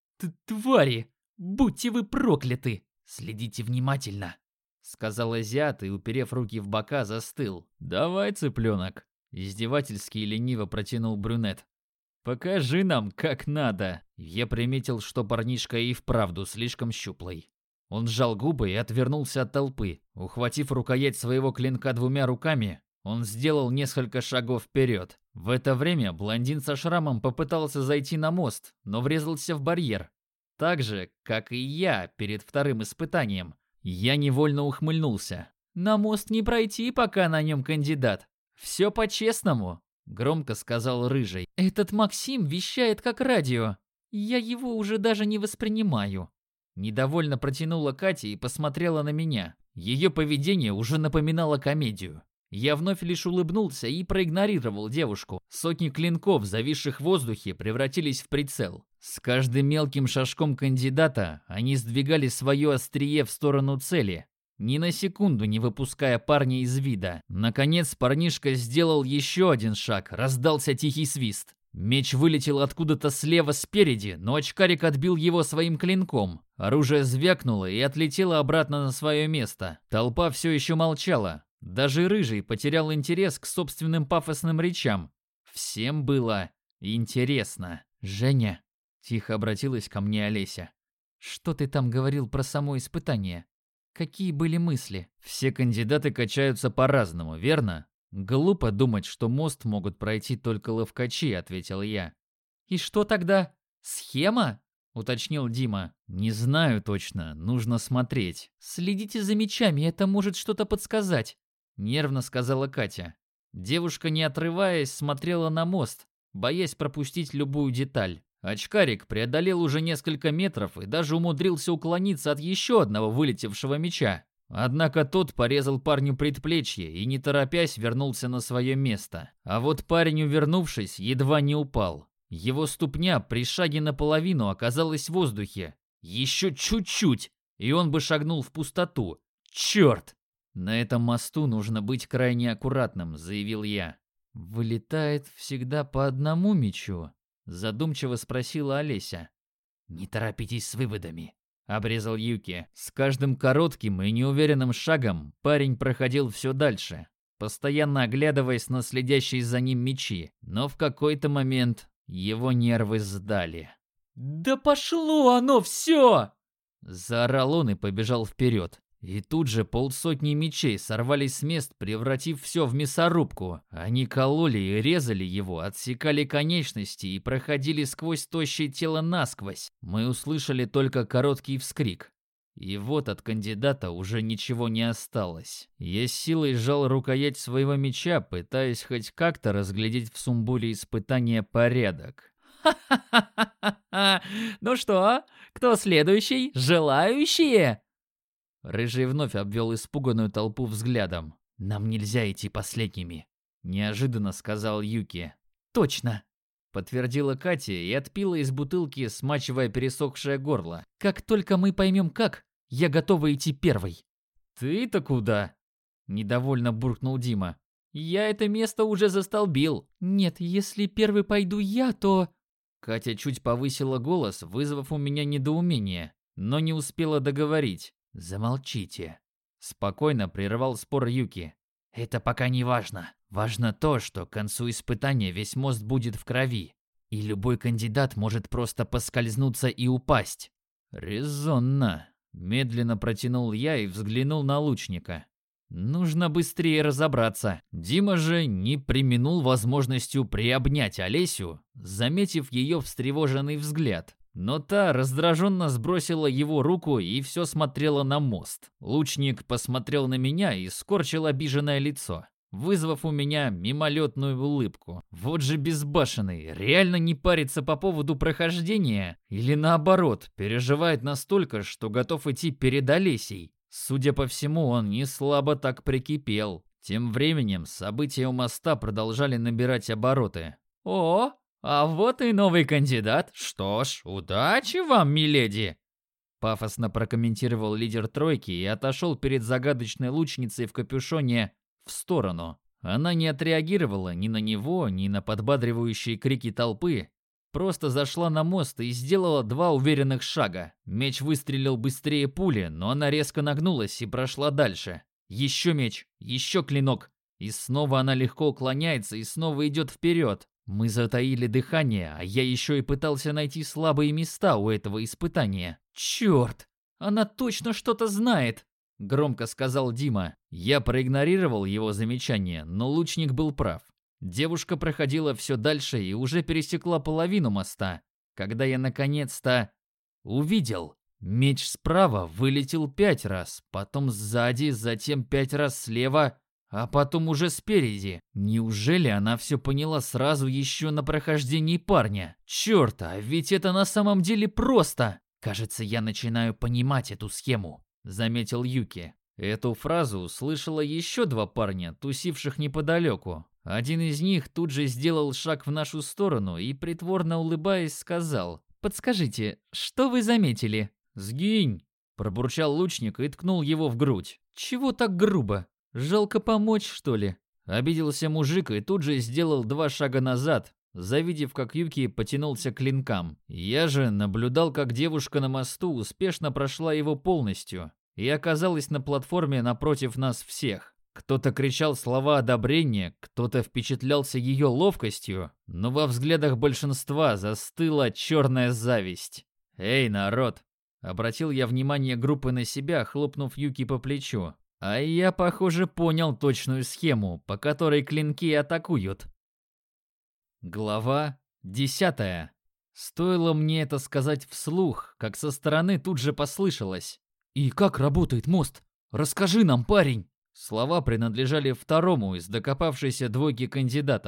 S1: «Твари! Будьте вы прокляты! Следите внимательно!» Сказал азиат и, уперев руки в бока, застыл. «Давай, цыпленок!» Издевательски и лениво протянул брюнет. «Покажи нам, как надо!» Я приметил, что парнишка и вправду слишком щуплый. Он сжал губы и отвернулся от толпы. Ухватив рукоять своего клинка 2 руками, он сделал несколько шагов вперед. В это время блондин со шрамом попытался зайти на мост, но врезался в барьер. Так же, как и я перед вторым испытанием. Я невольно ухмыльнулся. «На мост не пройти, пока на нем кандидат. Все по-честному», — громко сказал Рыжий. «Этот Максим вещает как радио. Я его уже даже не воспринимаю». Недовольно протянула Катя и посмотрела на меня. Ее поведение уже напоминало комедию. Я вновь лишь улыбнулся и проигнорировал девушку. Сотни клинков, зависших в воздухе, превратились в прицел. С каждым мелким шажком кандидата они сдвигали свое острие в сторону цели, ни на секунду не выпуская парня из вида. Наконец парнишка сделал еще один шаг, раздался тихий свист. Меч вылетел откуда-то слева спереди, но очкарик отбил его своим клинком. Оружие звякнуло и отлетело обратно на свое место. Толпа все еще молчала. Даже Рыжий потерял интерес к собственным пафосным речам. Всем было интересно. «Женя», — тихо обратилась ко мне Олеся, — «что ты там говорил про само испытание? Какие были мысли?» «Все кандидаты качаются по-разному, верно? Глупо думать, что мост могут пройти только ловкачи», — ответил я. «И что тогда? Схема?» — уточнил Дима. «Не знаю точно, нужно смотреть». «Следите за мечами, это может что-то подсказать», — нервно сказала Катя. Девушка, не отрываясь, смотрела на мост, боясь пропустить любую деталь. Очкарик преодолел уже несколько метров и даже умудрился уклониться от еще одного вылетевшего меча. Однако тот порезал парню предплечье и, не торопясь, вернулся на свое место. А вот парень, увернувшись, едва не упал. Его ступня при шаге наполовину оказалась в воздухе. Еще чуть-чуть, и он бы шагнул в пустоту. Черт! На этом мосту нужно быть крайне аккуратным, заявил я. Вылетает всегда по одному мечу? Задумчиво спросила Олеся. Не торопитесь с выводами, обрезал Юки. С каждым коротким и неуверенным шагом парень проходил все дальше, постоянно оглядываясь на следящие за ним мечи, но в какой-то момент его нервы сдали. «Да пошло оно все!» Заорал он и побежал вперед. И тут же полсотни мечей сорвались с мест, превратив все в мясорубку. Они кололи и резали его, отсекали конечности и проходили сквозь тощее тело насквозь. Мы услышали только короткий вскрик. И вот от кандидата уже ничего не осталось. Я с силой сжал рукоять своего меча, пытаясь хоть как-то разглядеть в сумбуре испытания порядок. «Ха-ха-ха-ха-ха! Ну что, кто следующий? Желающие?» Рыжий вновь обвел испуганную толпу взглядом. «Нам нельзя идти последними», — неожиданно сказал Юки. «Точно», — подтвердила Катя и отпила из бутылки, смачивая пересохшее горло. «Как только мы поймем как, я готова идти первой». «Ты-то куда?» — недовольно буркнул Дима. «Я это место уже застолбил». «Нет, если первый пойду я, то...» Катя чуть повысила голос, вызвав у меня недоумение, но не успела договорить. «Замолчите», — спокойно прервал спор Юки. «Это пока не важно. Важно то, что к концу испытания весь мост будет в крови, и любой кандидат может просто поскользнуться и упасть». «Резонно», — медленно протянул я и взглянул на лучника. «Нужно быстрее разобраться». Дима же не преминул возможностью приобнять Олесю, заметив ее встревоженный взгляд. Но та раздраженно сбросила его руку и все смотрела на мост. Лучник посмотрел на меня и скорчил обиженное лицо, вызвав у меня мимолетную улыбку. Вот же безбашенный, реально не парится по поводу прохождения? Или наоборот, переживает настолько, что готов идти перед Олесей? Судя по всему, он не слабо так прикипел. Тем временем события у моста продолжали набирать обороты. «О, а вот и новый кандидат. Что ж, удачи вам, миледи!» Пафосно прокомментировал лидер тройки и отошел перед загадочной лучницей в капюшоне в сторону. Она не отреагировала ни на него, ни на подбадривающие крики толпы. Просто зашла на мост и сделала 2 уверенных шага. Меч выстрелил быстрее пули, но она резко нагнулась и прошла дальше. Еще меч, еще клинок. И снова она легко уклоняется и снова идет вперед. Мы затаили дыхание, а я еще и пытался найти слабые места у этого испытания. «Черт! Она точно что-то знает!» — громко сказал Дима. Я проигнорировал его замечание, но лучник был прав. Девушка проходила все дальше и уже пересекла половину моста, когда я наконец-то увидел. Меч справа вылетел 5 раз, потом сзади, затем 5 раз слева, а потом уже спереди. Неужели она все поняла сразу еще на прохождении парня? Черт, а ведь это на самом деле просто. Кажется, я начинаю понимать эту схему, заметил Юки. Эту фразу услышала еще 2 парня, тусивших неподалеку. Один из них тут же сделал шаг в нашу сторону и, притворно улыбаясь, сказал: «Подскажите, что вы заметили?» «Сгинь!» – пробурчал лучник и ткнул его в грудь. «Чего так грубо? Жалко помочь, что ли?» Обиделся мужик и тут же сделал 2 шага назад, завидев, как Юки потянулся к клинкам. Я же наблюдал, как девушка на мосту успешно прошла его полностью и оказалась на платформе напротив нас всех. Кто-то кричал слова одобрения, кто-то впечатлялся ее ловкостью, но во взглядах большинства застыла черная зависть. «Эй, народ!» – обратил я внимание группы на себя, хлопнув Юки по плечу. А я, похоже, понял точную схему, по которой клинки атакуют. Глава 10. Стоило мне это сказать вслух, как со стороны тут же послышалось: «И как работает мост? Расскажи нам, парень!» Слова принадлежали второму из докопавшейся двойки кандидатов.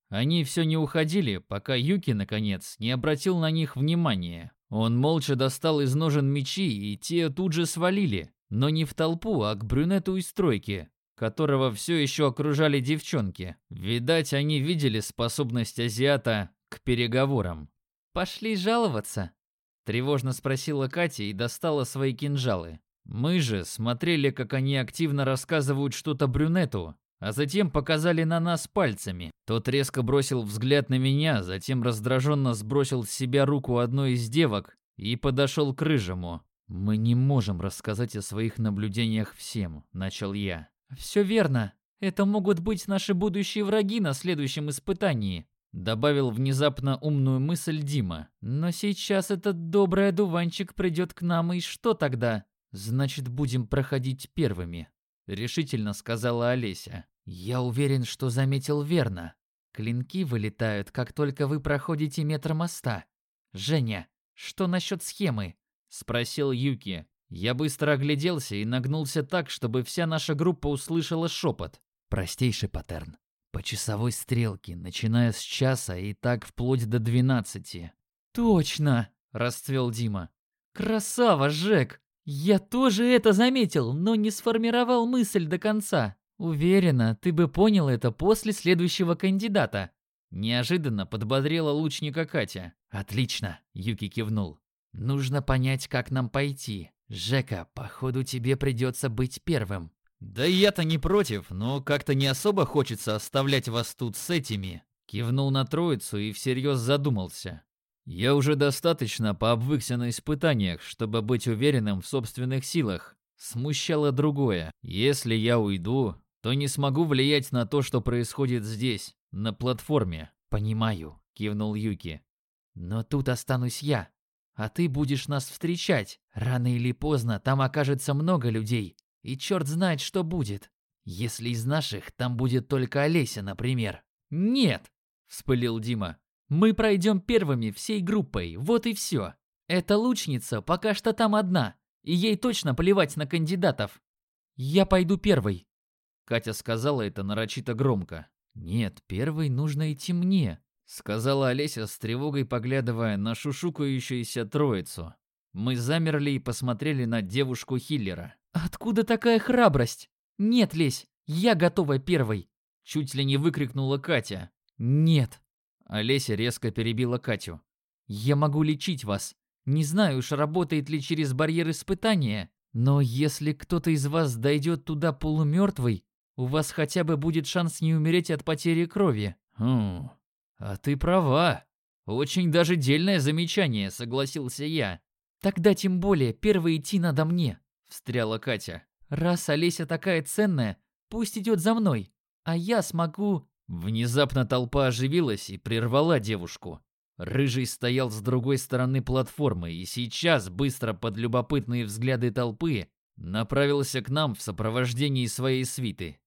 S1: Они все не уходили, пока Юки, наконец, не обратил на них внимания. Он молча достал из ножен мечи, и те тут же свалили, но не в толпу, а к брюнету из стройки, которого все еще окружали девчонки. Видать, они видели способность азиата к переговорам. «Пошли жаловаться?» – тревожно спросила Катя и достала свои кинжалы. Мы же смотрели, как они активно рассказывают что-то брюнету, а затем показали на нас пальцами. Тот резко бросил взгляд на меня, затем раздраженно сбросил с себя руку одной из девок и подошел к рыжему. «Мы не можем рассказать о своих наблюдениях всем», – начал я. «Все верно. Это могут быть наши будущие враги на следующем испытании», – добавил внезапно умную мысль Дима. «Но сейчас этот добрый одуванчик придет к нам, и что тогда?» «Значит, будем проходить первыми», — решительно сказала Олеся. «Я уверен, что заметил верно. Клинки вылетают, как только вы проходите метр моста. Женя, что насчет схемы?» — спросил Юки. Я быстро огляделся и нагнулся так, чтобы вся наша группа услышала шепот. «Простейший паттерн. По часовой стрелке, начиная с часа и так вплоть до 12. «Точно!» — расцвел Дима. «Красава, Жек! Я тоже это заметил, но не сформировал мысль до конца. Уверена, ты бы понял это после следующего кандидата». Неожиданно подбодрила лучника Катя. «Отлично», — Юки кивнул. «Нужно понять, как нам пойти. Жека, походу тебе придется быть первым». «Да я-то не против, но как-то не особо хочется оставлять вас тут с этими». Кивнул на троицу и всерьез задумался. Я уже достаточно пообвыкся на испытаниях, чтобы быть уверенным в собственных силах. Смущало другое. Если я уйду, то не смогу влиять на то, что происходит здесь, на платформе. «Понимаю», — кивнул Юки. «Но тут останусь я, а ты будешь нас встречать. Рано или поздно там окажется много людей, и черт знает, что будет. Если из наших там будет только Олеся, например». «Нет», — вспылил Дима. «Мы пройдем первыми всей группой, вот и все. Эта лучница пока что там одна, и ей точно плевать на кандидатов». «Я пойду первой», — Катя сказала это нарочито громко. «Нет, первой нужно идти мне», — сказала Олеся с тревогой, поглядывая на шушукающуюся троицу. Мы замерли и посмотрели на девушку-хиллера. «Откуда такая храбрость? Нет, Лесь, я готова первой!» Чуть ли не выкрикнула Катя. «Нет!» Олеся резко перебила Катю. «Я могу лечить вас. Не знаю уж, работает ли через барьер испытания, но если кто-то из вас дойдет туда полумертвый, у вас хотя бы будет шанс не умереть от потери крови». А ты права. Очень даже дельное замечание, согласился я. «Тогда тем более первой идти надо мне», — встряла Катя. «Раз Олеся такая ценная, пусть идет за мной, а я смогу...» Внезапно толпа оживилась и прервала девушку. Рыжий стоял с другой стороны платформы и сейчас, быстро под любопытные взгляды толпы, направился к нам в сопровождении своей свиты.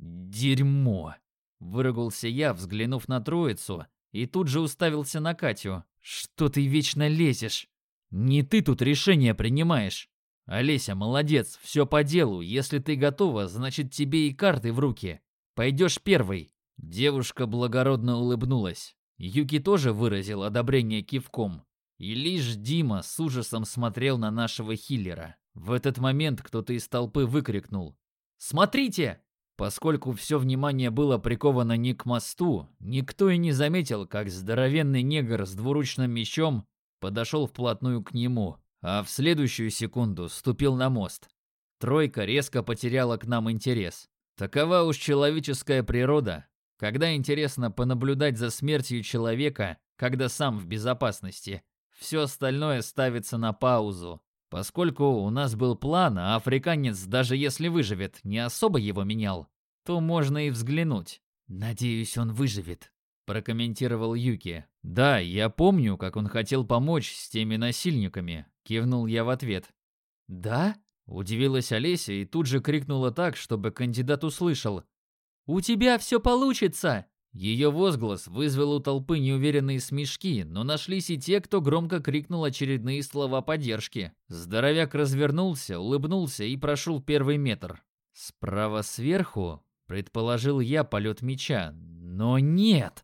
S1: «Дерьмо!» — выругался я, взглянув на троицу, и тут же уставился на Катю. «Что ты вечно лезешь? Не ты тут решение принимаешь. Олеся, молодец, все по делу. Если ты готова, значит тебе и карты в руки. Пойдешь первой». Девушка благородно улыбнулась. Юки тоже выразил одобрение кивком. И лишь Дима с ужасом смотрел на нашего хиллера. В этот момент кто-то из толпы выкрикнул: «Смотрите!» Поскольку все внимание было приковано не к мосту, никто и не заметил, как здоровенный негр с двуручным мечом подошел вплотную к нему, а в следующую секунду ступил на мост. Тройка резко потеряла к нам интерес. Такова уж человеческая природа. Когда интересно понаблюдать за смертью человека, когда сам в безопасности, все остальное ставится на паузу. Поскольку у нас был план, а африканец, даже если выживет, не особо его менял, то можно и взглянуть. «Надеюсь, он выживет», – прокомментировал Юки. «Да, я помню, как он хотел помочь с теми насильниками», – кивнул я в ответ. «Да?» – удивилась Олеся и тут же крикнула так, чтобы кандидат услышал. «У тебя все получится!» Ее возглас вызвал у толпы неуверенные смешки, но нашлись и те, кто громко крикнул очередные слова поддержки. Здоровяк развернулся, улыбнулся и прошел первый метр. «Справа сверху», — предположил я полет мяча, но нет.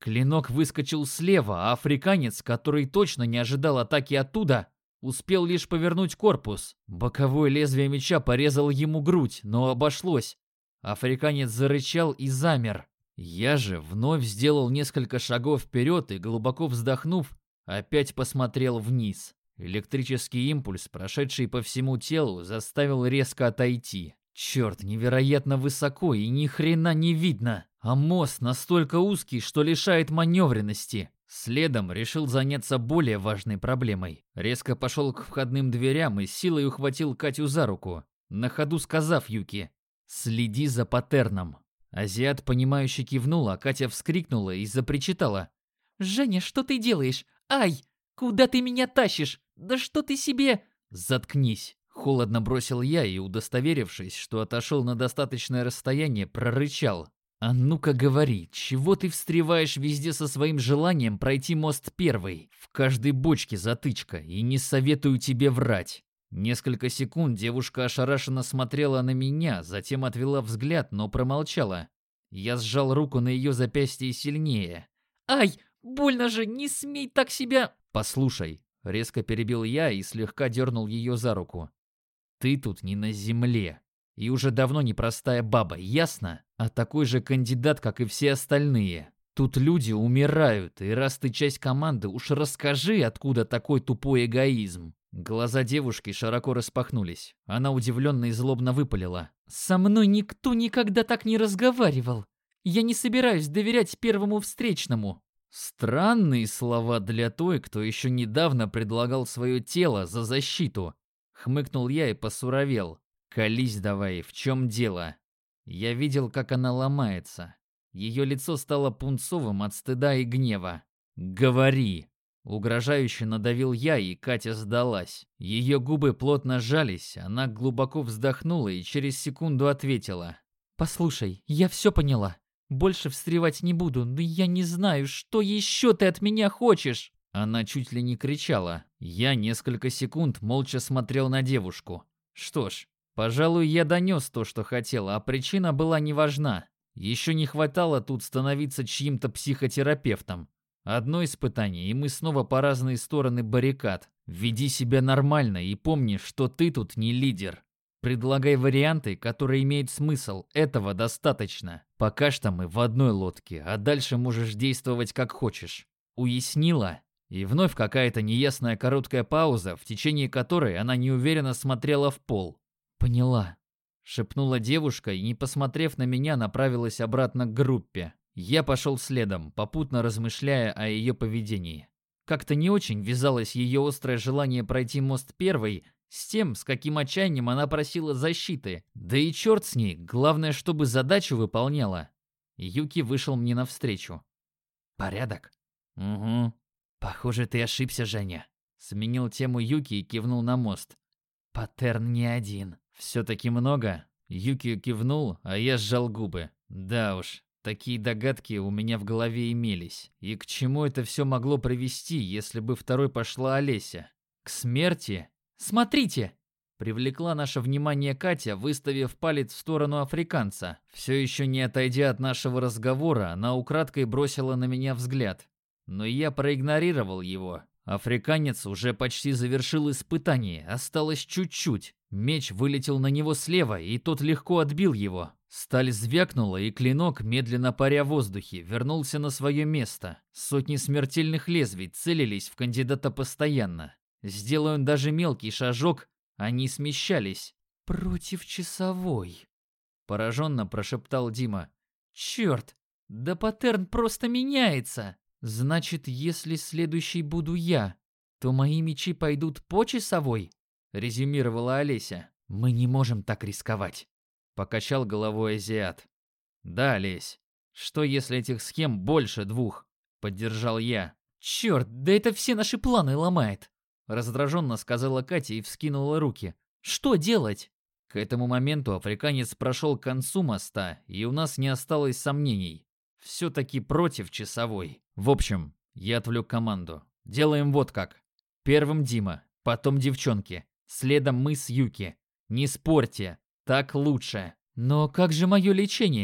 S1: Клинок выскочил слева, а африканец, который точно не ожидал атаки оттуда, успел лишь повернуть корпус. Боковое лезвие меча порезало ему грудь, но обошлось. Африканец зарычал и замер. Я же вновь сделал несколько шагов вперед и, глубоко вздохнув, опять посмотрел вниз. Электрический импульс, прошедший по всему телу, заставил резко отойти. Черт, невероятно высоко и ни хрена не видно, а мост настолько узкий, что лишает маневренности. Следом решил заняться более важной проблемой. Резко пошел к входным дверям и силой ухватил Катю за руку, на ходу сказав Юки: «Следи за паттерном». Азиат, понимающе кивнул, а Катя вскрикнула и запричитала: «Женя, что ты делаешь? Ай! Куда ты меня тащишь? Да что ты себе...» «Заткнись!» — холодно бросил я и, удостоверившись, что отошел на достаточное расстояние, прорычал: «А ну-ка говори, чего ты встреваешь везде со своим желанием пройти мост первый? В каждой бочке затычка, и не советую тебе врать». Несколько секунд девушка ошарашенно смотрела на меня, затем отвела взгляд, но промолчала. Я сжал руку на ее запястье сильнее. «Ай, больно же, не смей так себя...» «Послушай», — резко перебил я и слегка дернул ее за руку. «Ты тут не на земле. И уже давно не простая баба, ясно? А такой же кандидат, как и все остальные. Тут люди умирают, и раз ты часть команды, уж расскажи, откуда такой тупой эгоизм». Глаза девушки широко распахнулись. Она удивленно и злобно выпалила: «Со мной никто никогда так не разговаривал. Я не собираюсь доверять первому встречному». Странные слова для той, кто еще недавно предлагал свое тело за защиту. Хмыкнул я и посуровел. «Колись давай, в чем дело?» Я видел, как она ломается. Ее лицо стало пунцовым от стыда и гнева. «Говори!» Угрожающе надавил я, и Катя сдалась. Ее губы плотно сжались, она глубоко вздохнула и через секунду ответила: «Послушай, я все поняла. Больше встревать не буду, но я не знаю, что еще ты от меня хочешь?» Она чуть ли не кричала. Я несколько секунд молча смотрел на девушку. Что ж, пожалуй, я донес то, что хотел, а причина была не важна. Еще не хватало тут становиться чьим-то психотерапевтом. Одно испытание, и мы снова по разные стороны баррикад. Веди себя нормально и помни, что ты тут не лидер. Предлагай варианты, которые имеют смысл. Этого достаточно. Пока что мы в одной лодке, а дальше можешь действовать как хочешь. Уяснила?» И вновь какая-то неясная короткая пауза, в течение которой она неуверенно смотрела в пол. «Поняла», — шепнула девушка и, не посмотрев на меня, направилась обратно к группе. Я пошел следом, попутно размышляя о ее поведении. Как-то не очень вязалось ее острое желание пройти мост первой с тем, с каким отчаянием она просила защиты. Да и черт с ней, главное, чтобы задачу выполняла. Юки вышел мне навстречу. «Порядок?» «Угу. Похоже, ты ошибся, Женя». Сменил тему Юки и кивнул на мост. «Паттерн не один». «Все-таки много?» Юки кивнул, а я сжал губы. Да уж. Такие догадки у меня в голове имелись. И к чему это все могло привести, если бы второй пошла Олеся? К смерти? «Смотрите!» Привлекла наше внимание Катя, выставив палец в сторону африканца. Все еще не отойдя от нашего разговора, она украдкой бросила на меня взгляд. Но я проигнорировал его. Африканец уже почти завершил испытание, осталось чуть-чуть. Меч вылетел на него слева, и тот легко отбил его. Сталь звякнула, и клинок, медленно паря в воздухе, вернулся на свое место. Сотни смертельных лезвий целились в кандидата постоянно. Сделая он даже мелкий шажок, они смещались. «Против часовой», — пораженно прошептал Дима. «Черт, да паттерн просто меняется. Значит, если следующий буду я, то мои мечи пойдут по часовой», — резюмировала Олеся. «Мы не можем так рисковать», — покачал головой азиат. «Да, Олесь, что если этих схем больше двух?» — поддержал я. «Черт, да это все наши планы ломает», — раздраженно сказала Катя и вскинула руки. «Что делать?» К этому моменту африканец прошел к концу моста, и у нас не осталось сомнений. Все-таки против часовой. В общем, я отвлек команду. Делаем вот как. Первым Дима, потом девчонки. Следом мы с Юки. Не спорьте, так лучше. «Но как же мое лечение?»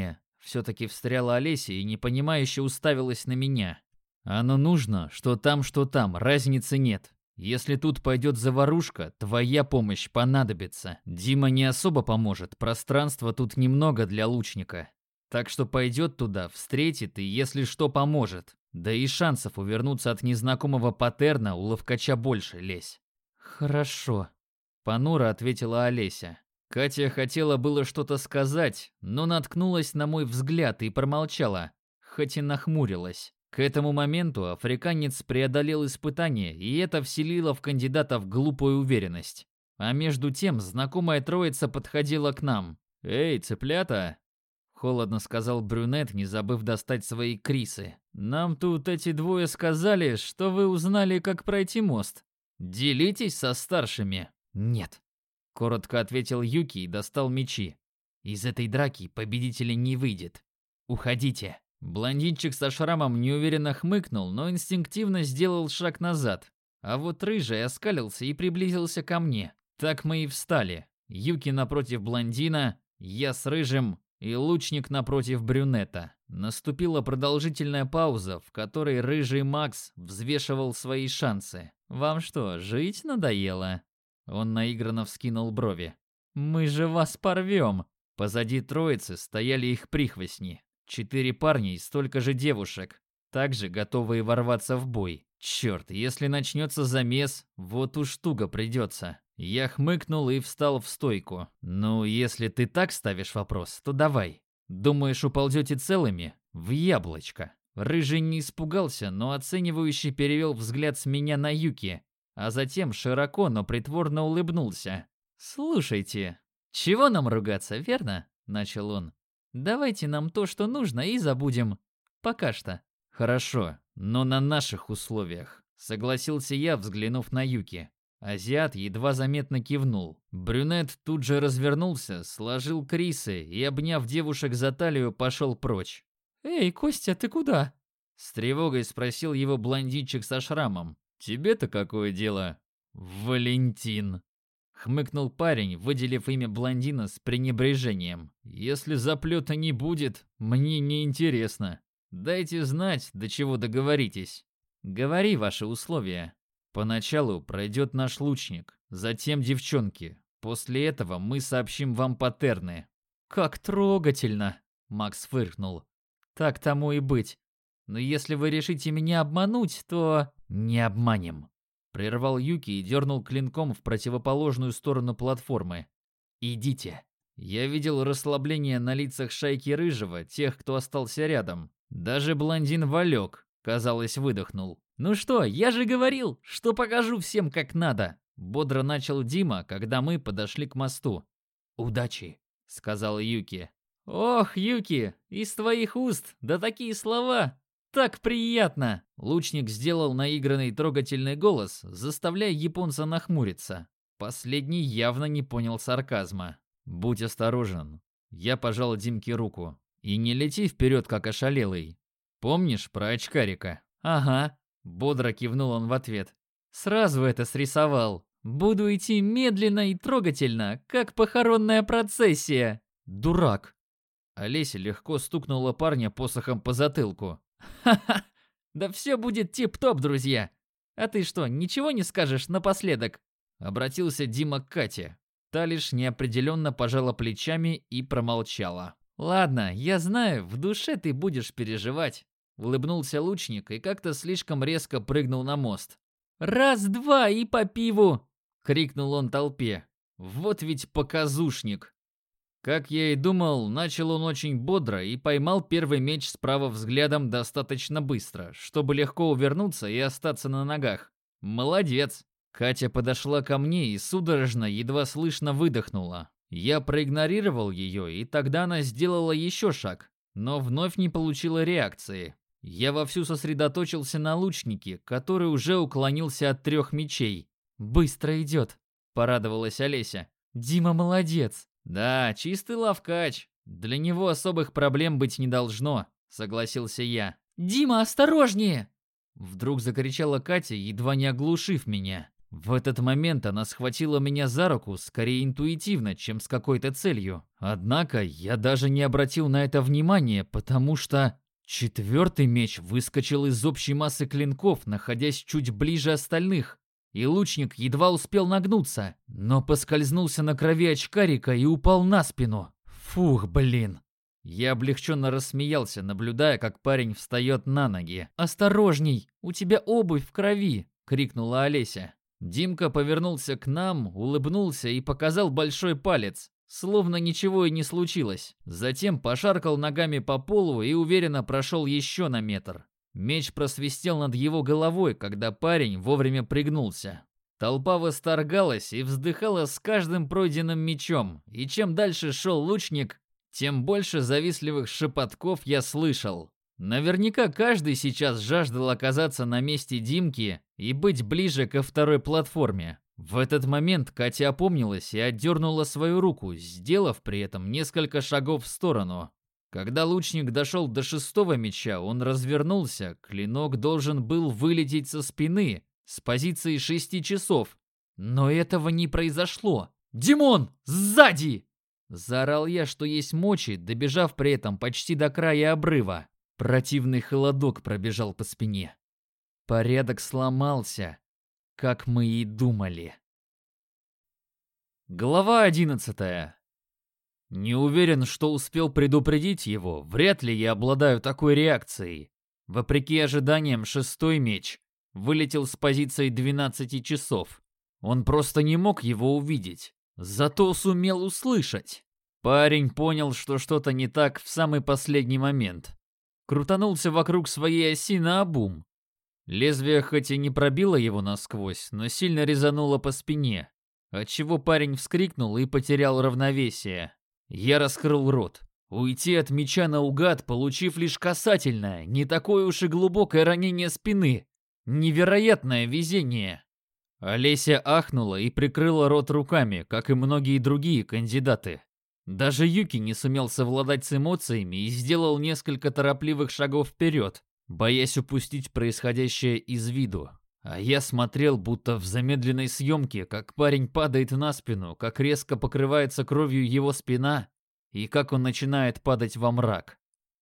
S1: Все-таки встряла Олеся и непонимающе уставилась на меня. Оно нужно, что там, разницы нет. Если тут пойдет заварушка, твоя помощь понадобится. Дима не особо поможет, пространства тут немного для лучника. Так что пойдет туда, встретит и, если что, поможет. Да и шансов увернуться от незнакомого паттерна у ловкача больше, Лесь. Хорошо, понуро ответила Олеся. Катя хотела было что-то сказать, но наткнулась на мой взгляд и промолчала, хоть и нахмурилась. К этому моменту африканец преодолел испытание, и это вселило в кандидатов глупую уверенность. А между тем знакомая троица подходила к нам. «Эй, цыплята!» — холодно сказал брюнет, не забыв достать свои крисы. «Нам тут эти двое сказали, что вы узнали, как пройти мост. Делитесь со старшими». «Нет», — коротко ответил Юки и достал мечи. «Из этой драки победителя не выйдет. Уходите». Блондинчик со шрамом неуверенно хмыкнул, но инстинктивно сделал шаг назад. А вот рыжий оскалился и приблизился ко мне. Так мы и встали. Юки напротив блондина, я с рыжим и лучник напротив брюнета. Наступила продолжительная пауза, в которой рыжий Макс взвешивал свои шансы. «Вам что, жить надоело?» Он наигранно вскинул брови. «Мы же вас порвем!» Позади троицы стояли их прихвостни. 4 парня и столько же девушек, также готовые ворваться в бой. Черт, если начнется замес, вот уж туго придется. Я хмыкнул и встал в стойку. Ну, если ты так ставишь вопрос, то давай. Думаешь, уползете целыми? В яблочко. Рыжий не испугался, но оценивающе перевел взгляд с меня на Юки, а затем широко, но притворно улыбнулся. «Слушайте, чего нам ругаться, верно?» – начал он. «Давайте нам то, что нужно, и забудем. Пока что». «Хорошо, но на наших условиях», — согласился я, взглянув на Юки. Азиат едва заметно кивнул. Брюнет тут же развернулся, сложил крисы и, обняв девушек за талию, пошел прочь. «Эй, Костя, ты куда?» — с тревогой спросил его блондинчик со шрамом. «Тебе-то какое дело?» «Валентин», — хмыкнул парень, выделив имя блондина с пренебрежением. «Если заплета не будет, мне не интересно. Дайте знать, до чего договоритесь. Говори ваши условия. Поначалу пройдет наш лучник, затем девчонки. После этого мы сообщим вам паттерны». «Как трогательно!» — Макс фыркнул. «Так тому и быть. Но если вы решите меня обмануть, то...» «Не обманем», — прервал Юки и дернул клинком в противоположную сторону платформы. «Идите». Я видел расслабление на лицах шайки Рыжего, тех, кто остался рядом. Даже блондин Валек, казалось, выдохнул. «Ну что, я же говорил, что покажу всем как надо!» Бодро начал Дима, когда мы подошли к мосту. «Удачи», — сказал Юки. «Ох, Юки, из твоих уст, да такие слова! Так приятно!» Лучник сделал наигранный трогательный голос, заставляя японца нахмуриться. Последний явно не понял сарказма. «Будь осторожен». Я пожал Димке руку. «И не лети вперед, как ошалелый. Помнишь про очкарика?» «Ага», — бодро кивнул он в ответ. «Сразу это срисовал. Буду идти медленно и трогательно, как похоронная процессия». «Дурак!» Олеся легко стукнула парня посохом по затылку. «Ха-ха! Да все будет тип-топ, друзья! А ты что, ничего не скажешь напоследок?» Обратился Дима к Кате. Та лишь неопределенно пожала плечами и промолчала. «Ладно, я знаю, в душе ты будешь переживать», — улыбнулся лучник и как-то слишком резко прыгнул на мост. «Раз, два и по пиву!» — крикнул он толпе. «Вот ведь показушник!» Как я и думал, начал он очень бодро и поймал первый меч справа взглядом достаточно быстро, чтобы легко увернуться и остаться на ногах. «Молодец!» Катя подошла ко мне и судорожно, едва слышно выдохнула. Я проигнорировал ее, и тогда она сделала еще шаг, но вновь не получила реакции. Я вовсю сосредоточился на лучнике, который уже уклонился от 3 мечей. «Быстро идет», — порадовалась Олеся. «Дима молодец». «Да, чистый ловкач. Для него особых проблем быть не должно», — согласился я. «Дима, осторожнее!» Вдруг закричала Катя, едва не оглушив меня. В этот момент она схватила меня за руку, скорее интуитивно, чем с какой-то целью. Однако я даже не обратил на это внимания, потому что четвертый меч выскочил из общей массы клинков, находясь чуть ближе остальных. И лучник едва успел нагнуться, но поскользнулся на крови очкарика и упал на спину. Фух, блин. Я облегченно рассмеялся, наблюдая, как парень встает на ноги. «Осторожней, у тебя обувь в крови!» — крикнула Олеся. Димка повернулся к нам, улыбнулся и показал большой палец, словно ничего и не случилось. Затем пошаркал ногами по полу и уверенно прошел еще на метр. Меч просвистел над его головой, когда парень вовремя пригнулся. Толпа восторгалась и вздыхала с каждым пройденным мечом, и чем дальше шел лучник, тем больше завистливых шепотков я слышал. Наверняка каждый сейчас жаждал оказаться на месте Димки и быть ближе ко второй платформе. В этот момент Катя опомнилась и отдернула свою руку, сделав при этом несколько шагов в сторону. Когда лучник дошел до шестого меча, он развернулся, клинок должен был вылететь со спины, с позиции 6 часов. Но этого не произошло. «Димон, сзади!» Заорал я, что есть мочи, добежав при этом почти до края обрыва. Противный холодок пробежал по спине. Порядок сломался, как мы и думали. Глава 11. Не уверен, что успел предупредить его, вряд ли я обладаю такой реакцией. Вопреки ожиданиям, шестой меч вылетел с позиции 12 часов. Он просто не мог его увидеть. Зато сумел услышать. Парень понял, что что-то не так в самый последний момент. Крутанулся вокруг своей оси наобум. Лезвие хоть и не пробило его насквозь, но сильно резануло по спине, отчего парень вскрикнул и потерял равновесие. Я раскрыл рот. Уйти от меча наугад, получив лишь касательное, не такое уж и глубокое ранение спины. Невероятное везение. Олеся ахнула и прикрыла рот руками, как и многие другие кандидаты. Даже Юки не сумел совладать с эмоциями и сделал несколько торопливых шагов вперед, боясь упустить происходящее из виду. А я смотрел, будто в замедленной съемке, как парень падает на спину, как резко покрывается кровью его спина и как он начинает падать во мрак.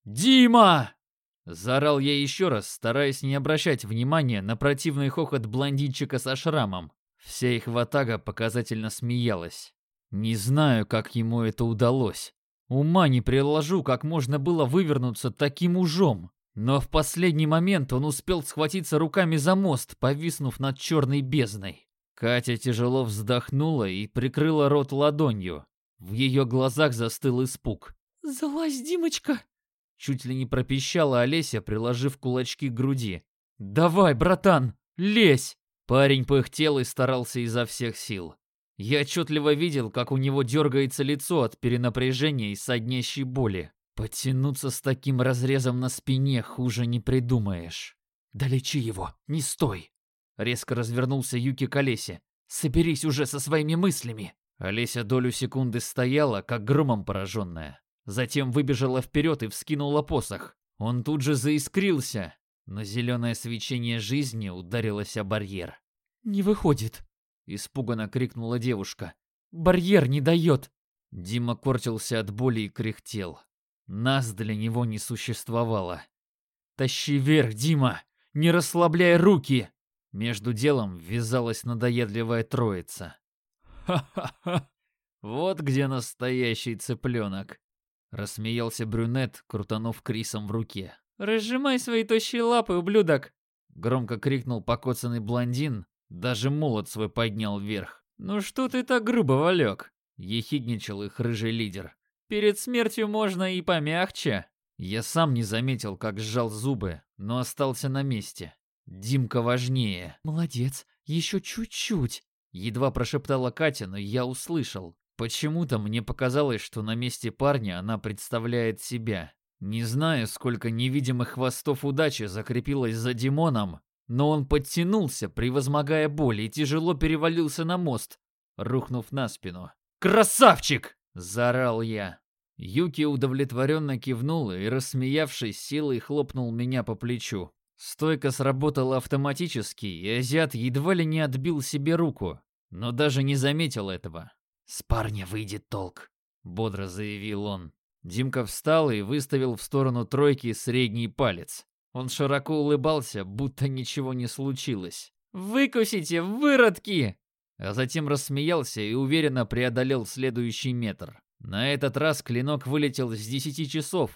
S1: «Дима!» Заорал я еще раз, стараясь не обращать внимания на противный хохот блондинчика со шрамом. Вся их ватага показательно смеялась. Не знаю, как ему это удалось. Ума не приложу, как можно было вывернуться таким ужом. Но в последний момент он успел схватиться руками за мост, повиснув над черной бездной. Катя тяжело вздохнула и прикрыла рот ладонью. В ее глазах застыл испуг. «Залазь, Димочка!» Чуть ли не пропищала Олеся, приложив кулачки к груди. «Давай, братан, лезь!» Парень пыхтел и старался изо всех сил. Я отчетливо видел, как у него дергается лицо от перенапряжения и соднящей боли. Подтянуться с таким разрезом на спине хуже не придумаешь. «Да лечи его, не стой!» Резко развернулся Юки к Олесе. «Соберись уже со своими мыслями!» Олеся долю секунды стояла, как громом пораженная. Затем выбежала вперед и вскинула посох. Он тут же заискрился, но зеленое свечение жизни ударилось о барьер. «Не выходит!» — испуганно крикнула девушка. «Барьер не дает!» Дима корчился от боли и кряхтел. Нас для него не существовало. «Тащи вверх, Дима! Не расслабляй руки!» Между делом ввязалась надоедливая троица. «Ха-ха-ха! Вот где настоящий цыпленок!» Рассмеялся брюнет, крутанув Крисом в руке. «Разжимай свои тощие лапы, ублюдок!» Громко крикнул покоцанный блондин, даже молот свой поднял вверх. «Ну что ты так грубо, Валек?» Ехидничал их рыжий лидер. «Перед смертью можно и помягче!» Я сам не заметил, как сжал зубы, но остался на месте. Димка важнее. «Молодец, еще чуть-чуть!» Едва прошептала Катя, но я услышал. Почему-то мне показалось, что на месте парня она представляет себя. Не знаю, сколько невидимых хвостов удачи закрепилось за Димоном, но он подтянулся, превозмогая боль, и тяжело перевалился на мост, рухнув на спину. «Красавчик!» – заорал я. Юки удовлетворенно кивнул и, рассмеявшись, силой хлопнул меня по плечу. Стойка сработала автоматически, и азиат едва ли не отбил себе руку, но даже не заметил этого. «С парня выйдет толк», — бодро заявил он. Димка встал и выставил в сторону тройки средний палец. Он широко улыбался, будто ничего не случилось. «Выкусите, выродки!» А затем рассмеялся и уверенно преодолел следующий метр. На этот раз клинок вылетел с 10 часов